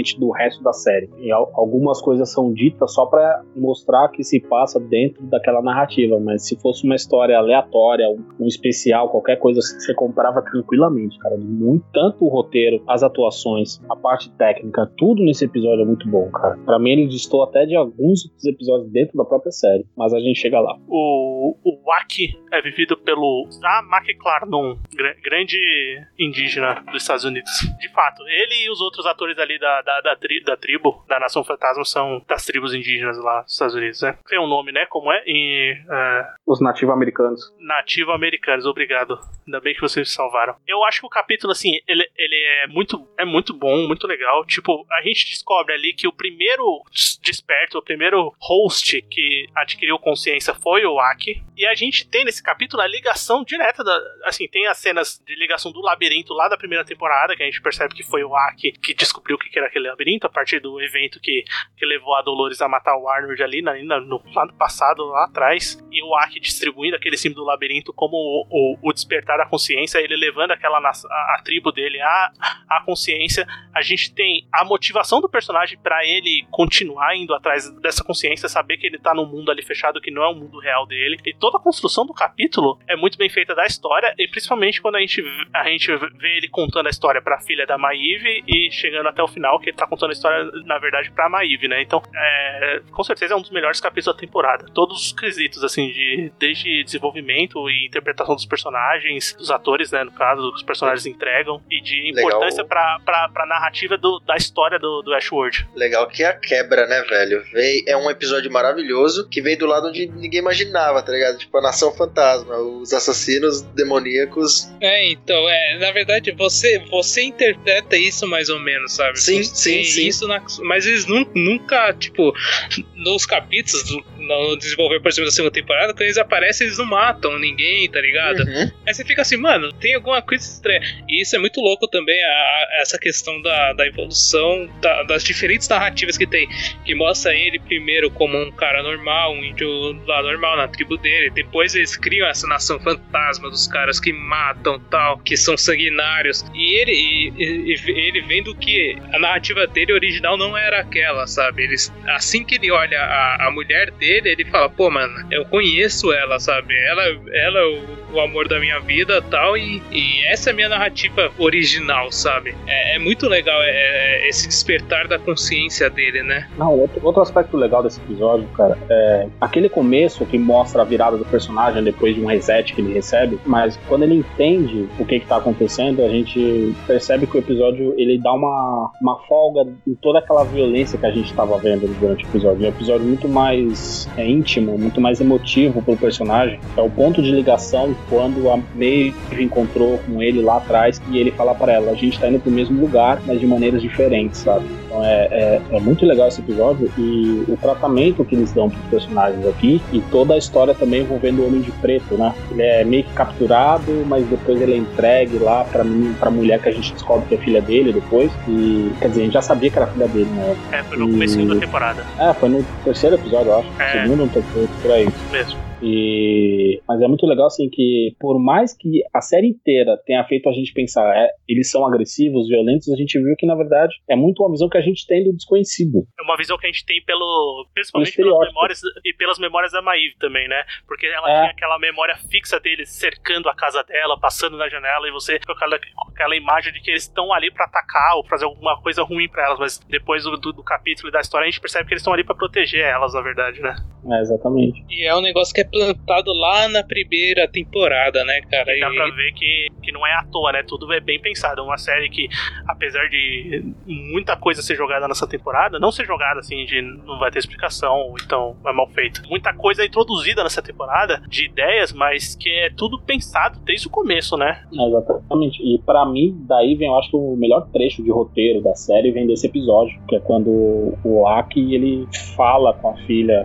diferente do resto da série. E algumas coisas são ditas só pra mostrar que se passa dentro daquela narrativa, mas se fosse uma história aleatória, um especial, qualquer coisa assim, você comprava tranquilamente, cara. Muito, tanto o roteiro, as atuações, a parte técnica, tudo nesse episódio é muito bom, cara. Pra mim ele distou até de alguns outros episódios dentro da própria série, mas a gente chega lá. O, o Waki é vivido pelo Zamak Clarnon, gr- grande indígena dos Estados Unidos. De fato, ele e os outros atores ali da, da, da, tri, da tribo, da Nação Fantasma, são das tribos indígenas lá dos Estados Unidos, né? Tem um nome, né? Como é? Em, uh... Os nativo-americanos. Nativo-americanos, obrigado. Ainda bem que vocês me salvaram. Eu acho que o capítulo, assim, ele, ele é, muito, é muito bom, muito legal. Tipo, a gente descobre ali que o primeiro desperto, o primeiro host que adquiriu consciência foi o Waki. E a gente tem nesse capítulo a ligação direta da... Assim, tem as cenas de ligação do labirinto lá da primeira temporada, que a gente percebe que foi o Waki que descobriu o que era aquele labirinto, a partir do evento que, que levou a Dolores a matar o Arnold ali na, no, lá no passado, lá atrás. E o Waki distribuindo aquele símbolo do labirinto como o, o, o despertar da consciência, ele levando aquela a, a tribo dele à, à consciência. A gente tem a motivação do personagem pra ele continuar indo atrás dessa consciência, saber que ele tá num mundo ali fechado que não é o mundo real dele. E toda a construção do capítulo é muito bem feita da história, e principalmente quando a gente, a gente vê ele contando a história pra filha da Maeve e chegando até o final, que ele tá contando a história, na verdade, pra Maeve, né? Então, é, com certeza é um dos melhores capítulos da temporada. Todos os quesitos, assim, de, desde desenvolvimento e interpretação dos personagens, dos atores, né, no caso, os personagens entregam, e de importância pra, pra, pra narrativa do, da história do, do Ashworld. Legal que é a quebra, né, velho? Veio, é um episódio maravilhoso que veio do lado onde ninguém imaginava, tá ligado? Tipo, a Nação Fantasma, os assassinos demoníacos. É, então, é, na verdade, você, você interpreta isso mais ou menos, sabe? Sim, você, sim, sim. Isso na, mas eles nunca, nunca, tipo, nos capítulos, no desenvolver, por exemplo, da segunda temporada, quando eles aparecem, eles não matam ninguém, tá ligado? Uhum. Aí você fica assim, mano, tem alguma coisa estranha. E isso é muito louco também, a, a, essa questão da, da evolução, da, das diferentes narrativas que tem, que mostra ele primeiro como um cara normal, um índio lá normal na tribo dele, depois eles criam essa nação fantasma dos caras que matam tal, que são sanguinários, e ele, e, e, ele vendo que a narrativa dele original não era aquela, sabe? Eles, assim que ele olha a, a mulher dele, ele fala, pô, mano, eu conheço ela, sabe? Ela, ela é o, o amor da minha vida tal, e, e essa é a minha narrativa original, sabe? É, é muito legal é, é, esse despertar da consciência dele, né? Não, outro, outro aspecto legal desse episódio, cara, é aquele começo que mostra a virada do personagem depois de um reset que ele recebe, mas quando ele entende o que que tá acontecendo, a gente percebe que o episódio, ele dá uma, uma folga em toda aquela violência que a gente tava vendo durante o episódio. É um episódio muito mais é, íntimo, muito mais emotivo pro personagem. É o ponto de ligação quando a Maeve encontrou com ele lá atrás e ele fala pra ela, a gente tá indo pro mesmo lugar, mas de maneiras diferentes, sabe? Então é, é, é muito legal esse episódio, e o tratamento que eles dão pros personagens aqui, e toda a história também envolvendo o Homem de Preto, né? Ele é meio que capturado, mas depois ele é entregue lá pra, pra mulher que a gente descobre que é filha dele depois, e quer dizer, a gente já sabia que era filha dele, né? É, foi no começo da temporada. É, foi no terceiro episódio, eu acho. É. Segundo ou terceiro, por aí. Mesmo. E... Mas é muito legal, assim, que por mais que a série inteira tenha feito a gente pensar, é, eles são agressivos, violentos, a gente viu que, na verdade, é muito uma visão que a gente tem do desconhecido. É uma visão que a gente tem pelo... principalmente pelas memórias, e pelas memórias da Maeve também, né? Porque ela é. tinha aquela memória fixa deles cercando a casa dela, passando na janela, e você com aquela, com aquela imagem de que eles estão ali pra atacar ou fazer alguma coisa ruim pra elas, mas depois do, do, do capítulo e da história a gente percebe que eles estão ali pra proteger elas, na verdade, né? É, exatamente. E é um negócio que é plantado lá na primeira temporada, né, cara? E dá e... pra ver que, que não é à toa, né? Tudo é bem pensado. É uma série que, apesar de muita coisa ser jogada nessa temporada, não ser jogada assim, de não vai ter explicação, então é mal feito. Muita coisa é introduzida nessa temporada, de ideias, mas que é tudo pensado desde o começo, né? Exatamente. E pra mim, daí vem, eu acho que o melhor trecho de roteiro da série vem desse episódio, que é quando o Aki, ele fala com a filha da Maeve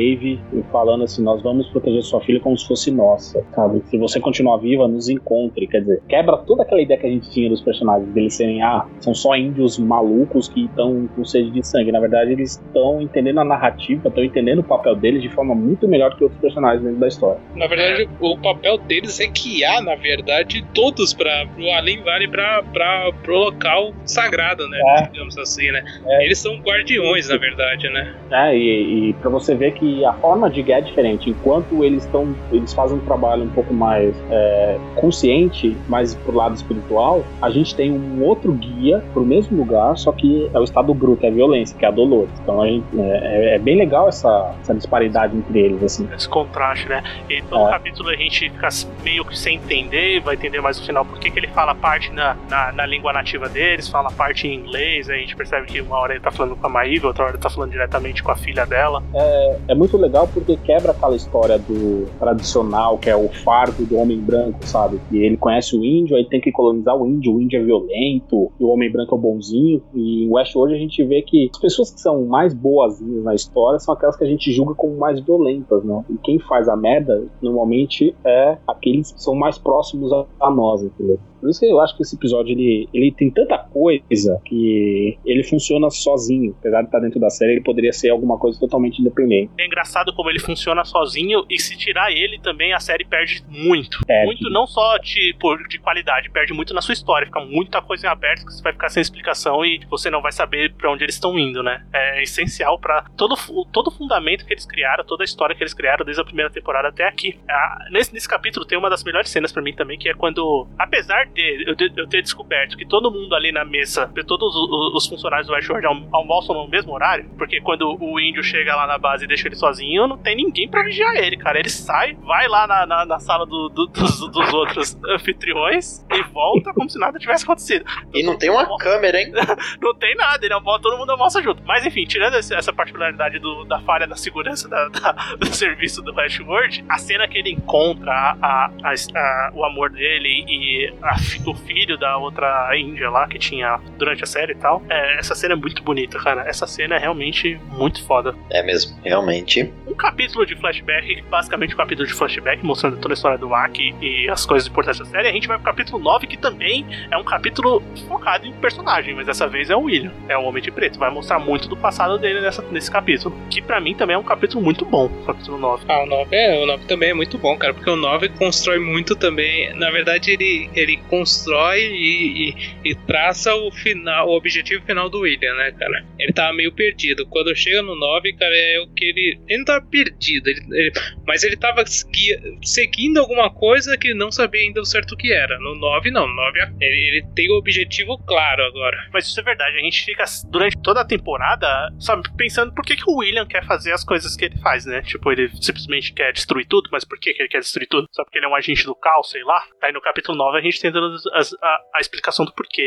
Maeve falando assim, nós vamos proteger sua filha como se fosse nossa, sabe? Se você continuar viva, nos encontre, quer dizer, quebra toda aquela ideia que a gente tinha dos personagens, deles serem, ah, são só índios malucos que estão com sede de sangue. Na verdade, eles estão entendendo a narrativa, estão entendendo o papel deles de forma muito melhor que outros personagens dentro da história. Na verdade, o papel deles é guiar, na verdade, todos para o Além Vale, para pro local sagrado, né? É. Digamos assim, né? É. Eles são guardiões, na verdade, né? É, e, e pra você ver que a forma de guiar é diferente. Enquanto eles estão, eles fazem um trabalho um pouco mais é, consciente, mais pro lado espiritual, a gente tem um outro guia pro mesmo lugar, só que é o estado bruto, é a violência, que é a Dolores. Então a gente, é, é bem legal essa, essa disparidade entre eles, assim. Esse contraste, né? E todo é. capítulo a gente fica meio que sem entender, vai entender mais no final por que ele fala parte na, na, na língua nativa deles, fala parte em inglês, aí a gente percebe que uma hora ele tá falando com a Maeve, outra hora ele tá falando diretamente com a filha dela. É, é muito legal porque quebra aquela história do tradicional, que é o fardo do homem branco, sabe? E ele conhece o índio, aí tem que colonizar o índio, o índio é violento, e o homem branco é o bonzinho. E em Westworld a gente vê que as pessoas que são mais boazinhas na história são aquelas que a gente julga como mais violentas, né? E quem faz a merda, normalmente, é aqueles que são mais próximos a, a nós, entendeu? Por isso que eu acho que esse episódio ele, ele tem tanta coisa que ele funciona sozinho. Apesar de estar dentro da série, ele poderia ser alguma coisa totalmente independente. É engraçado como ele funciona sozinho, e se tirar ele também a série perde muito. É, muito que... não só de, por, de qualidade, perde muito na sua história. Fica muita coisa em aberto que você vai ficar sem explicação e você não vai saber pra onde eles estão indo, né? É essencial pra todo, todo o fundamento que eles criaram, toda a história que eles criaram desde a primeira temporada até aqui. Ah, nesse, nesse capítulo tem uma das melhores cenas pra mim também, que é quando, apesar de eu, de, eu ter descoberto que todo mundo ali na mesa, todos os, os funcionários do Westworld almoçam no mesmo horário, porque quando o índio chega lá na base e deixa ele sozinho, não tem ninguém pra vigiar ele, cara. Ele sai, vai lá na, na, na sala do, do, dos, dos outros anfitriões e volta como se nada tivesse acontecido. E não tem uma almoça... câmera, hein? Não tem nada, ele almoça, todo mundo almoça junto. Mas enfim, tirando esse, essa particularidade do, da falha da segurança da, da, do serviço do Westworld, a cena que ele encontra a, a, a, a, o amor dele e a, o filho da outra índia lá que tinha durante a série e tal, é, essa cena é muito bonita, cara. Essa cena é realmente muito foda. É mesmo, realmente. Um capítulo de flashback, basicamente um capítulo de flashback, mostrando toda a história do Aki e as coisas importantes da série. A gente vai pro capítulo nove, que também é um capítulo focado em personagem, mas dessa vez é o William, é o Homem de Preto. Vai mostrar muito do passado dele nessa, nesse capítulo, que pra mim também é um capítulo muito bom, o capítulo nove. Ah, o nove é, o nove também é muito bom, cara, porque o nove constrói muito também. Na verdade, ele, ele constrói e, e, e traça o final, o objetivo final do William, né, cara? Ele tava meio perdido. Quando chega no nove, cara, é o que ele... Ele não tava perdido, ele, ele, mas ele tava segui, seguindo alguma coisa que ele não sabia ainda o certo o que era. No nove, não. No nove, ele, ele tem o objetivo claro agora. Mas isso é verdade. A gente fica, durante toda a temporada, sabe, pensando por que, que o William quer fazer as coisas que ele faz, né? Tipo, ele simplesmente quer destruir tudo, mas por que, que ele quer destruir tudo? Só porque ele é um agente do caos, sei lá. Aí no capítulo nove a gente tem toda a, a, a explicação do porquê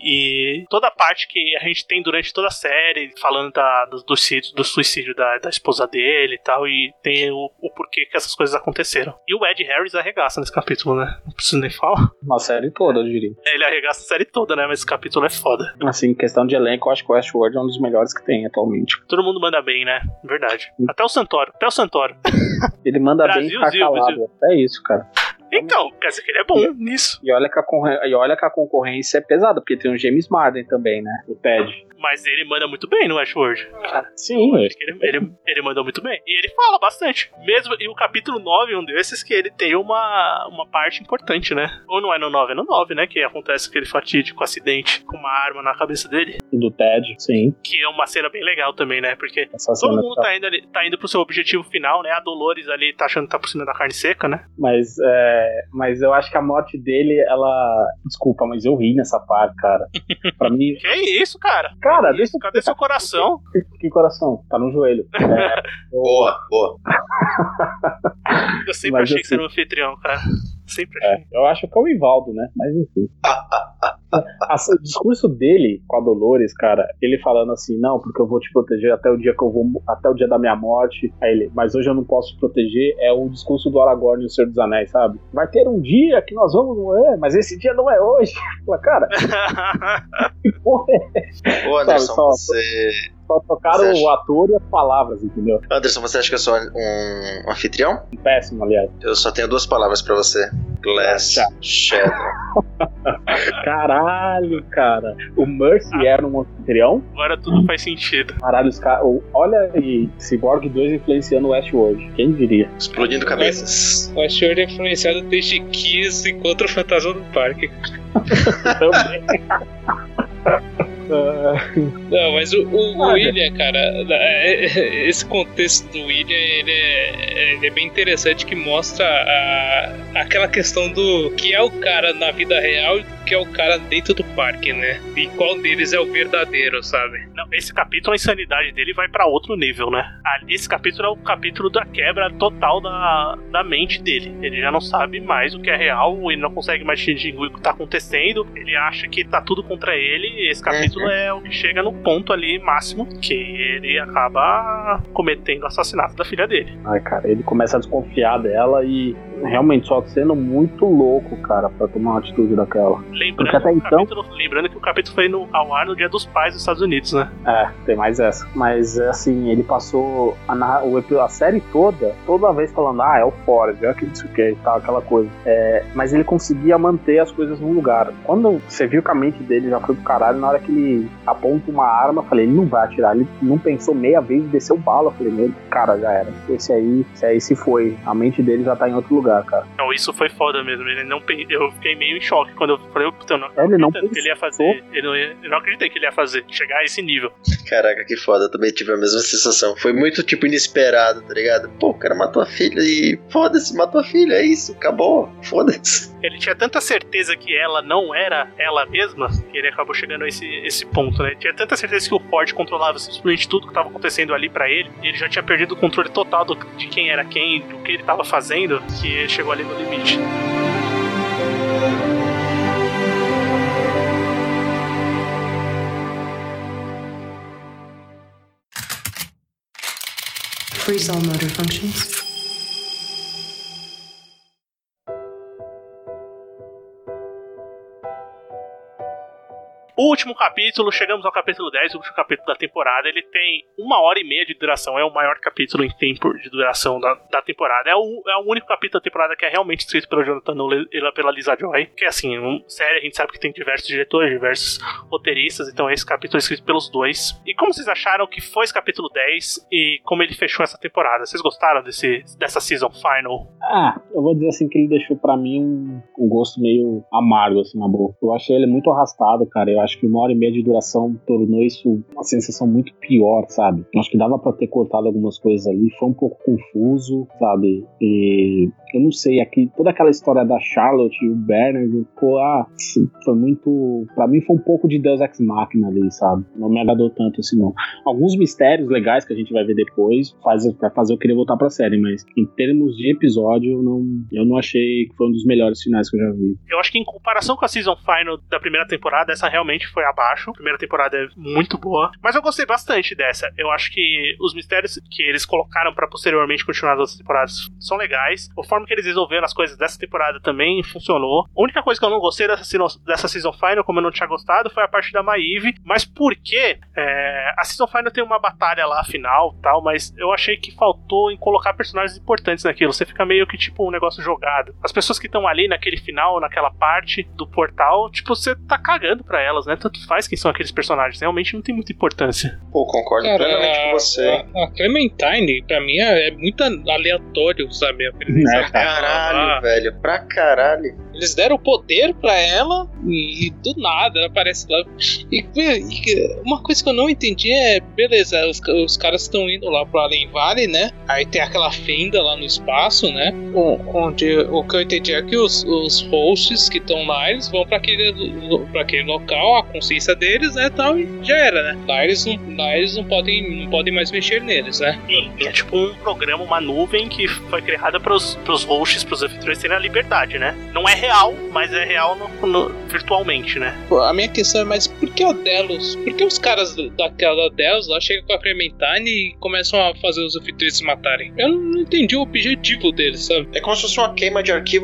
e, e toda a parte que a gente tem durante toda a série, falando da, do, do, suicídio, do suicídio da, da esposa dele e tal, e tem o, o porquê que essas coisas aconteceram. E o Ed Harris arregaça nesse capítulo, né? Não preciso nem falar. Uma série toda, eu diria. Ele arregaça a série toda, né? Mas esse capítulo é foda. Assim, questão de elenco, eu acho que o Westworld é um dos melhores que tem atualmente. Todo mundo manda bem, né? Verdade. Hum. Até o Santoro. Até o Santoro. Ele manda bem e tá calado. É isso, cara. Então, quer dizer que ele é bom nisso. E olha que a, concorrência, e olha que a concorrência é pesada, porque tem o James Marden também, né? O Ted. Mas ele manda muito bem no Westworld. Cara. Sim, eu acho que ele, ele, ele mandou muito bem. E ele fala bastante. Mesmo, e o capítulo nove é um desses que ele tem uma, uma parte importante, né? Ou não é no nove, é no nove, né? Que acontece aquele fatídico acidente com uma arma na cabeça dele. Do Ted, sim. Que é uma cena bem legal também, né? Porque essa todo mundo tá... Tá, indo ali, tá indo pro seu objetivo final, né? A Dolores ali tá achando que tá por cima da carne seca, né? Mas, é, mas eu acho que a morte dele, ela... Desculpa, mas eu ri nessa parte, cara. Pra mim... Que isso, cara? Cara, que isso? Cadê seu coração? Que, que coração? Tá no joelho. É, eu... Boa, boa. Eu sempre mas achei eu que você era um anfitrião, cara. Sempre achei. É, eu acho que é o Ivaldo, né? Mas enfim. O discurso dele com a Dolores, cara, ele falando assim, não, porque eu vou te proteger até o dia que eu vou, até o dia da minha morte. Aí ele, mas hoje eu não posso te proteger. É o discurso do Aragorn e o Senhor dos Anéis, sabe? Vai ter um dia que nós vamos morrer, mas esse dia não é hoje. Fala, cara, que porra é? Ô, Anderson, sabe, só... você, Só trocaram o ator e as palavras, entendeu? Anderson, você acha que eu sou um anfitrião? Péssimo, aliás. Eu só tenho duas palavras pra você. Glass Shadow. Caralho, cara. O Mercy ah. era um anfitrião? Agora tudo faz sentido. Caralho, os caras... Olha aí, Cyborg dois influenciando o Westworld. Quem diria? Explodindo cabeças. O Westworld é influenciado desde Kiss encontra o Fantasma do Parque. Também. Não, mas o, o ah, William, cara, esse contexto do William, ele é, ele é bem interessante, que mostra a, aquela questão do que é o cara na vida real e do que é o cara dentro do parque, né? E qual deles é o verdadeiro, sabe? Não, esse capítulo, a insanidade dele vai pra outro nível, né? Esse capítulo é o capítulo da quebra total da, da mente dele. Ele já não sabe mais o que é real, ele não consegue mais distinguir o que tá acontecendo, ele acha que tá tudo contra ele, e esse capítulo é o que chega no ponto ali máximo, que ele acaba cometendo o assassinato da filha dele. Ai, cara, ele começa a desconfiar dela e realmente só sendo muito louco, cara, pra tomar uma atitude daquela. Lembrando, Porque até que, então... o capítulo, lembrando que o capítulo foi no, ao ar no Dia dos Pais dos Estados Unidos, né? É, tem mais essa. Mas, assim, ele passou a, o, a série toda, toda vez falando, ah, é o Ford, é aquilo isso que e tal, aquela coisa. É, mas ele conseguia manter as coisas no lugar. Quando você viu que a mente dele já foi pro caralho, na hora que ele aponta uma arma, eu falei, ele não vai atirar. Ele não pensou meia vez e desceu bala. Eu falei, meu, cara, já era. Esse aí, esse aí se foi. A mente dele já tá em outro lugar, cara. Não, isso foi foda mesmo. Ele não, eu fiquei meio em choque quando eu falei, puta, eu não ele não acreditei que ele ia fazer. Ele não, eu não acreditei que ele ia fazer. Chegar a esse nível. Caraca, que foda. Eu também tive a mesma sensação. Foi muito, tipo, inesperado, tá ligado? Pô, o cara matou a filha e foda-se, matou a filha, é isso, acabou. Foda-se. Ele tinha tanta certeza que ela não era ela mesma, que ele acabou chegando a esse, esse ponto, né? Ele tinha tanta certeza que o Ford controlava simplesmente tudo que estava acontecendo ali pra ele, e ele já tinha perdido o controle total do, de quem era quem, do que ele estava fazendo, que ele chegou ali no limite. Freeze all motor functions. O último capítulo, chegamos ao capítulo dez, o último capítulo da temporada. Ele tem uma hora e meia de duração, é o maior capítulo em tempo de duração da, da temporada. É o, é o único capítulo da temporada que é realmente escrito pelo Jonathan Nolan e pela Lisa Joy. Que assim, um, série a gente sabe que tem diversos diretores, diversos roteiristas, então esse capítulo é escrito pelos dois. E como vocês acharam que foi esse capítulo dez e como ele fechou essa temporada? Vocês gostaram desse, dessa season final? Ah, eu vou dizer assim que ele deixou pra mim um, um gosto meio amargo, assim, na boca. Eu achei ele muito arrastado, cara. Eu acho que uma hora e meia de duração tornou isso uma sensação muito pior, sabe? Eu acho que dava pra ter cortado algumas coisas ali, foi um pouco confuso, sabe? E eu não sei, aqui, toda aquela história da Charlotte e o Bernard, pô, ah, foi muito... Pra mim foi um pouco de Deus Ex Machina ali, sabe? Não me agradou tanto assim, não. Alguns mistérios legais que a gente vai ver depois faz, vai fazer eu querer voltar pra série, mas em termos de episódio, eu não, eu não achei que foi um dos melhores finais que eu já vi. Eu acho que em comparação com a season final da primeira temporada, essa realmente foi abaixo. A primeira temporada é muito boa, mas eu gostei bastante dessa. Eu acho que os mistérios que eles colocaram pra posteriormente continuar as outras temporadas são legais. A forma que eles resolveram as coisas dessa temporada também funcionou. A única coisa que eu não gostei dessa, dessa season final, como eu não tinha gostado, foi a parte da Maeve, mas porque é, a season final tem uma batalha lá final tal, mas eu achei que faltou em colocar personagens importantes naquilo. Você fica meio que tipo um negócio jogado. As pessoas que estão ali naquele final, naquela parte do portal, tipo, você tá cagando pra elas, né? Tanto faz quem são aqueles personagens, realmente não tem muita importância. Pô, concordo Cara, plenamente com você. A, a Clementine, pra mim, é, é muito aleatório, sabe? A presença pra caralho, ah, velho, pra caralho. Eles deram poder pra ela e, e do nada ela aparece lá. E, e uma coisa que eu não entendi é, beleza, os, os caras estão indo lá pro Alien Valley, né? Aí tem aquela fenda lá no espaço, né? Onde o que eu entendi é que os, os hosts que estão lá, eles vão pra aquele, pra aquele local, a consciência deles, né? Tal, e já era, né? Lá eles não, lá eles não, podem, não podem mais mexer neles, né? Sim, é tipo um programa, uma nuvem que foi criada pros, pros hosts, pros anfitriões terem a liberdade, né? Não é real, mas é real no, no, virtualmente, né? Pô, a minha questão é, mas por que a Delos? Por que os caras daquela Delos lá chegam com a Clementine e começam a fazer os anfitriões se matarem? Eu não entendi o objetivo deles, sabe? É como se fosse uma queima de arquivos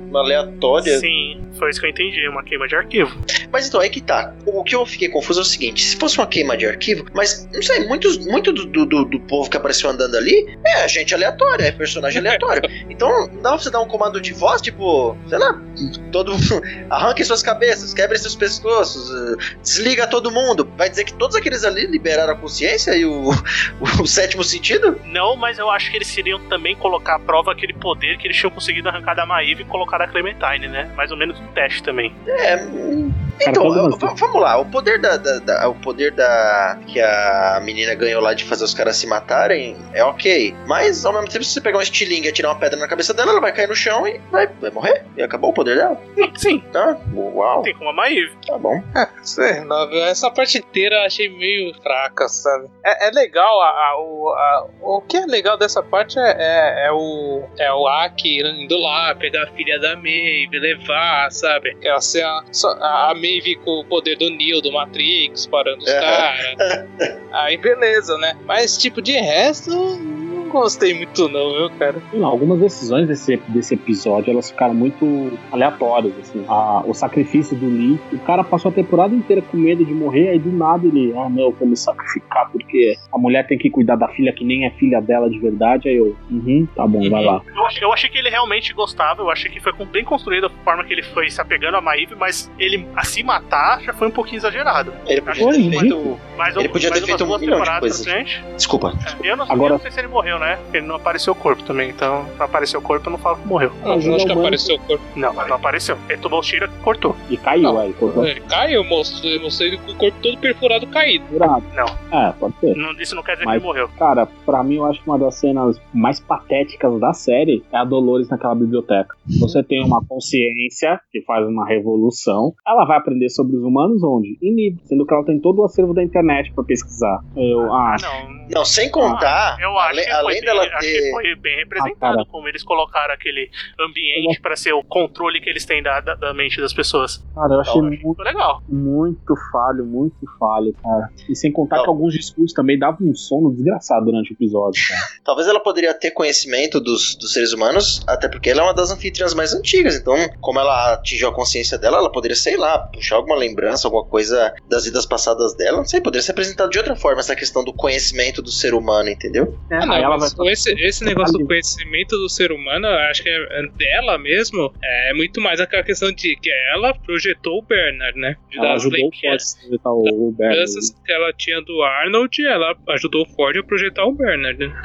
uma aleatória. Sim, foi isso que eu entendi, uma queima de arquivo. Mas então, aí que tá. O que eu fiquei confuso é o seguinte: se fosse uma queima de arquivo, mas não sei, muitos, muito do, do, do povo que apareceu andando ali é gente aleatória, é personagem aleatório. Então, não dá pra você dar um comando de voz, tipo, sei lá, todo arranque suas cabeças, quebre seus pescoços, desliga todo mundo. Vai dizer que todos aqueles ali liberaram a consciência e o, o, o sétimo sentido? Não, mas eu acho que eles iriam também colocar à prova aquele poder que eles tinham conseguido arrancar da Maeve e colocar da Clementine, né? Mais ou menos um teste também. É. Então, eu, vamos lá, o poder da, da, da. O poder da. Que a menina ganhou lá de fazer os caras se matarem é ok. Mas ao mesmo tempo, se você pegar um estilingue e atirar uma pedra na cabeça dela, ela vai cair no chão e vai, vai morrer. E acabou o poder dela. Sim. Tá? Uau. Tem como a Maeve. Tá bom. É, sei, não, essa parte inteira eu achei meio fraca, sabe? É, é legal, a, a, o, a, o que é legal dessa parte é, é, é o é o Aki indo lá, pegar a filha da Maeve, levar, sabe? Aquela cena, a, a Maeve com o poder do Neo, do Matrix, parando os caras. Aí beleza, né? Mas tipo, de resto, não gostei muito não, viu, cara? Não, algumas decisões desse, desse episódio, elas ficaram muito aleatórias, assim. A, o sacrifício do Lee, o cara passou a temporada inteira com medo de morrer, aí do nada ele, ah não, eu vou me sacrificar porque a mulher tem que cuidar da filha que nem é filha dela de verdade, aí eu, uhum, tá bom, uhum. vai lá. Eu achei, eu achei que ele realmente gostava, eu achei que foi bem construída a forma que ele foi se apegando a Maeve, mas ele a se matar já foi um pouquinho exagerado. Ele podia ter feito, mais ele podia ter feito um milhão de coisas. Desculpa. É, eu, não, Agora... eu não sei se ele morreu, né? Porque ele não apareceu o corpo também, então pra aparecer o corpo eu não falo que morreu. Ah, eu acho que apareceu o corpo. Não, não apareceu. Ele tomou o tiro e cortou. E caiu, não. aí. Cortou. Ele caiu, mostrou, eu mostrei ele com o corpo todo perfurado caído. Perfurado. Não. É, pode ser. Não, isso não quer dizer Mas, que ele morreu. Cara, pra mim eu acho que uma das cenas mais patéticas da série é a Dolores naquela biblioteca. Você tem uma consciência que faz uma revolução, ela vai aprender sobre os humanos onde? Em livro, sendo que ela tem todo o acervo da internet pra pesquisar. Eu acho. Ah, não. Não, sem contar, ah, eu acho além, que além foi dela bem, ter... acho que foi bem representado, ah, como eles colocaram aquele ambiente pra ser o controle que eles têm da, da, da mente das pessoas. Cara, eu achei então, muito, legal. muito falho, muito falho, cara. E sem contar então, que alguns discursos também davam um sono desgraçado durante o episódio, cara. Talvez ela poderia ter conhecimento dos, dos seres humanos, até porque ela é uma das anfitriãs mais antigas, então, como ela atingiu a consciência dela, ela poderia, sei lá, puxar alguma lembrança, alguma coisa das vidas passadas dela, não sei, poderia ser apresentado de outra forma, essa questão do conhecimento do ser humano, entendeu? É, ah, não, ela vai... esse, esse negócio do conhecimento do ser humano, eu acho que é dela mesmo, é muito mais aquela questão de que ela projetou o Bernard, né? De ela ajudou o Ford a projetar o, o Bernard. Das que ela tinha do Arnold, ela ajudou o Ford a projetar o Bernard, né?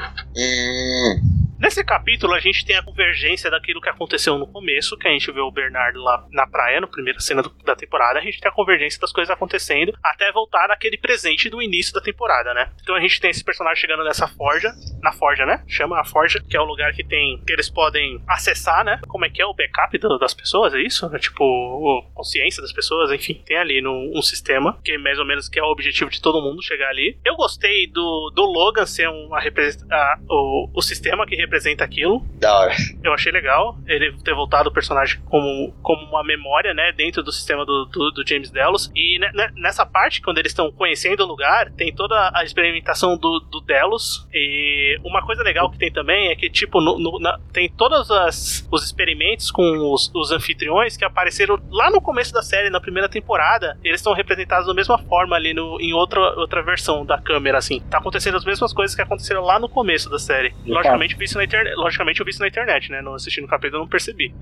Hum... Nesse capítulo, a gente tem a convergência daquilo que aconteceu no começo, que a gente vê o Bernardo lá na praia, na primeira cena do, da temporada. A gente tem a convergência das coisas acontecendo até voltar naquele presente do início da temporada, né? Então a gente tem esse personagem chegando nessa forja, na forja, né? Chama a forja, que é o lugar que tem, que eles podem acessar, né? Como é que é o backup do, das pessoas, é isso? É tipo, a consciência das pessoas, enfim. Tem ali no, um sistema, que mais ou menos que é o objetivo de todo mundo chegar ali. Eu gostei do, do Logan ser uma a, o, o sistema que representa representa aquilo. Da hora. Eu achei legal ele ter voltado o personagem como, como uma memória, né, dentro do sistema do, do, do James Delos. E né, nessa parte, quando eles estão conhecendo o lugar, tem toda a experimentação do, do Delos. E uma coisa legal que tem também é que, tipo, no, no, na, tem todos as, os experimentos com os, os anfitriões que apareceram lá no começo da série, na primeira temporada. Eles estão representados da mesma forma ali no, em outra, outra versão da câmera, assim. Tá acontecendo as mesmas coisas que aconteceram lá no começo da série. Logicamente, eu vi isso na internet, logicamente eu vi isso na internet, né? Não assistindo o capítulo, eu não percebi.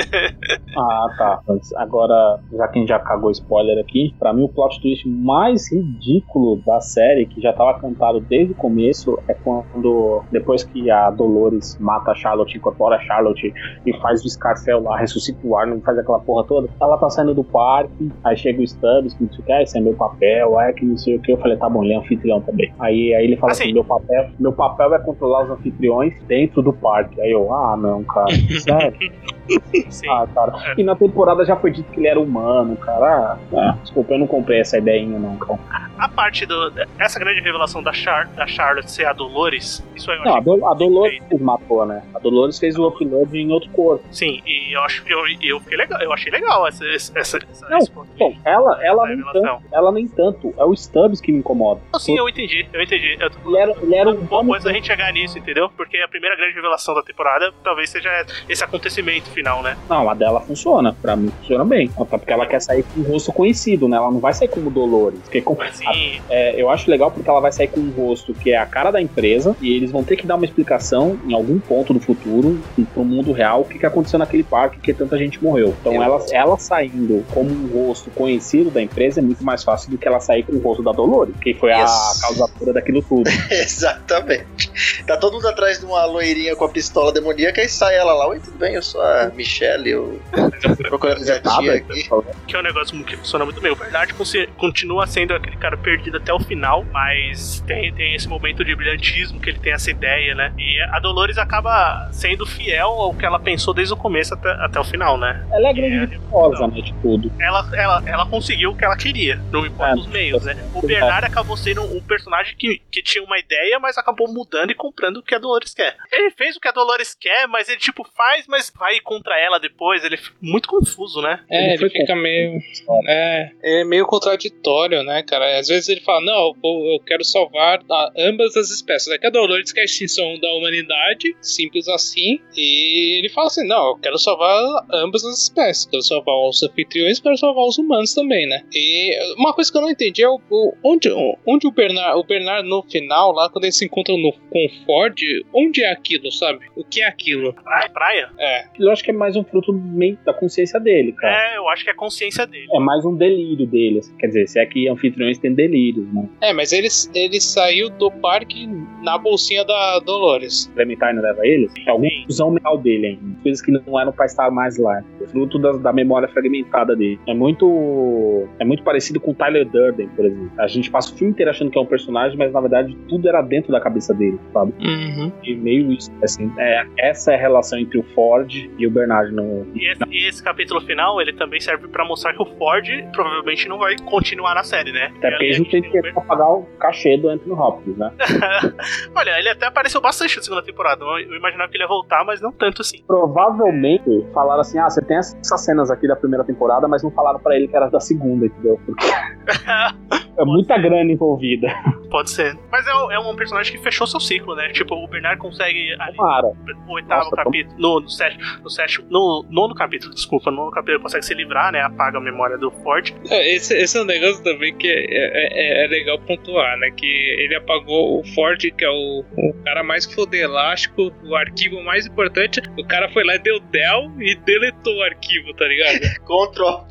Ah, tá. Mas agora, já que a gente já cagou spoiler aqui, pra mim o plot twist mais ridículo da série, que já tava cantado desde o começo, é quando, depois que a Dolores mata a Charlotte, incorpora a Charlotte e faz o Scarfell lá, ressuscita o Arnold, faz aquela porra toda, ela tá saindo do parque, aí chega o Stubbs, que não sei o que, ah, esse é meu papel, é que não sei o que, eu falei, tá bom, ele é anfitrião também. Aí, aí ele fala assim, assim meu papel, meu papel é controlar os anfitriões dentro do parque. Aí eu, ah, não, cara, sério? Sim. Ah, cara. E na temporada já foi dito que ele era humano, cara. Ah, ah, desculpa, eu não comprei essa ideinha, não, cara. A parte do. Essa grande revelação da, Char, da Charlotte ser a Dolores, isso aí eu não, achei a, Do, a Dolores feito. matou, né? A Dolores fez o upload em outro corpo. Sim, e eu acho eu, eu fiquei legal, eu achei legal essa, essa, essa não, esse ponto bom, ela, ela, nem tanto, ela nem tanto. É o Stubbs que me incomoda. Sim, eu entendi, eu entendi. Eu, ele era, ele era um bom, antes da gente chegar nisso, entendeu? Porque a primeira a grande revelação da temporada talvez seja esse acontecimento final, né? Não, a dela funciona, pra mim funciona bem. Até porque ela quer sair com um rosto conhecido, né? Ela não vai sair como Dolores. Porque com... Sim. É, eu acho legal porque ela vai sair com um rosto que é a cara da empresa e eles vão ter que dar uma explicação em algum ponto do futuro, pro mundo real, o que, que aconteceu naquele parque que tanta gente morreu. Então ela, ela saindo como um rosto conhecido da empresa é muito mais fácil do que ela sair com o rosto da Dolores, que foi a Yes. causadora daquilo tudo. Exatamente. Tá todo mundo atrás de uma loirinha com a pistola demoníaca e sai ela lá. Oi, tudo bem? Eu sou a Michelle, eu procurando minha tia aqui. Que é um negócio que funciona muito bem. O Bernard continua sendo aquele cara perdido até o final, mas tem, tem esse momento de brilhantismo que ele tem essa ideia, né? E a Dolores acaba sendo fiel ao que ela pensou desde o começo até, até o final, né? Ela é a grande vitoriosa, né, de tudo. Ela, ela, ela conseguiu o que ela queria, não importa É, os meios, né? O Bernard acabou sendo um personagem que, que tinha uma ideia, mas acabou mudando e comprando o que a Dolores quer. Ele fez o que a Dolores quer, mas ele, tipo, faz, mas vai contra ela depois. Ele fica muito confuso, né? É, ele, foi fica com... meio. É, é meio contraditório, né, cara? Às vezes ele fala, não, eu, eu quero salvar a, ambas as espécies. É que a Dolores quer a extinção da humanidade, simples assim. E ele fala assim, não, eu quero salvar ambas as espécies. Quero salvar os anfitriões e quero salvar os humanos também, né? E uma coisa que eu não entendi é o, o, onde, onde o Bernard, o Bernard no final, lá, quando eles se encontram no, com o Ford, onde é aquilo, sabe? O que é aquilo? Praia? praia? É. Eu acho que é mais um fruto meio da consciência dele, cara. É, eu acho que é a consciência dele. É mais um delírio dele. Quer dizer, se é que anfitriões têm delírios, né? É, mas ele, ele saiu do parque na bolsinha da Dolores. Clementine leva eles. É alguma Sim. fusão mental dele ainda. Coisas que não eram pra estar mais lá. É fruto da, da memória fragmentada dele. É muito. É muito parecido com o Tyler Durden, por exemplo. A gente passa o filme inteiro achando que é um personagem, mas na verdade tudo era dentro da cabeça dele, sabe? Uhum. E meio isso, assim. É, essa é a relação entre o Ford e o Bernard no. E esse, e esse capítulo final, ele também serve pra mostrar que o Ford provavelmente não vai continuar na série, né? Até porque eles não têm dinheiro pra pagar o cachê do Anthony Hopkins, né? Olha, ele até apareceu bastante na segunda temporada. Eu imaginava que ele ia voltar, mas não tanto assim. Provavelmente falaram assim: ah, você tem essas cenas aqui da primeira temporada, mas não falaram pra ele que era da segunda, entendeu? Porque é muita grana envolvida. Pode ser. Mas é, é um personagem que fechou seu ciclo, né? Tipo, o Bernard consegue ali, Tomara. o oitavo Nossa, capítulo, no, no sétimo, no sétimo, no nono capítulo, desculpa, no nono capítulo ele consegue se livrar, né? Apaga a memória do Ford. É, esse, esse é um negócio também que é, é, é legal pontuar, né? Que ele apagou o Ford, que é o, o cara mais fodelástico, o arquivo mais importante. O cara foi lá e deu del e deletou o arquivo, tá ligado? Control.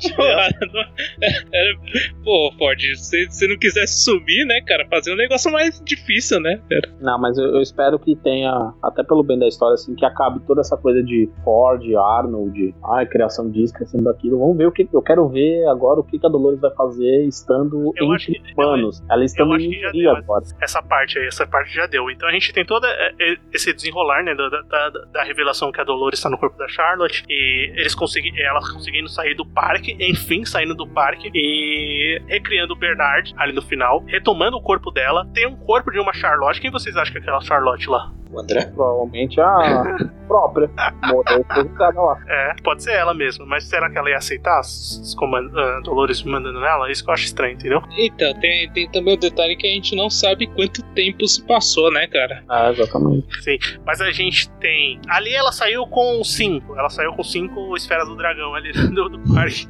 Pô, Ford, se você não quisesse sumir, né, cara? Fazer um negócio mais difícil, né, cara? Não, mas eu, eu espero que tenha, até pelo bem da história, assim, que acabe toda essa coisa de Ford, Arnold, ai, criação disso, criação daquilo. Vamos ver o que. Eu quero ver agora o que, que a Dolores vai fazer estando Eu acho entre que- humanos. Ela estando acho em que já minoria deu, agora. Essa parte aí, essa parte já deu. Então a gente tem todo esse desenrolar, né, da, da, da revelação que a Dolores está no corpo da Charlotte e eles consegui, ela conseguindo sair do parque, enfim, saindo do parque e recriando o Bernard ali no final, retomando o corpo dela. Tem um corpo de uma Charlotte. Quem vocês acham que é aquela Charlotte lá? O André? Provavelmente a própria. Morreu colocada lá. É, pode ser ela mesma, mas será que ela ia aceitar as, as comand- uh, Dolores mandando nela? Isso que eu acho estranho, entendeu? Então, tem, tem também o detalhe que a gente não sabe quanto tempo se passou, né, cara? Ah, exatamente. Sim, mas a gente tem. Ali ela saiu com cinco. Ela saiu com cinco esferas do dragão ali do, do parque.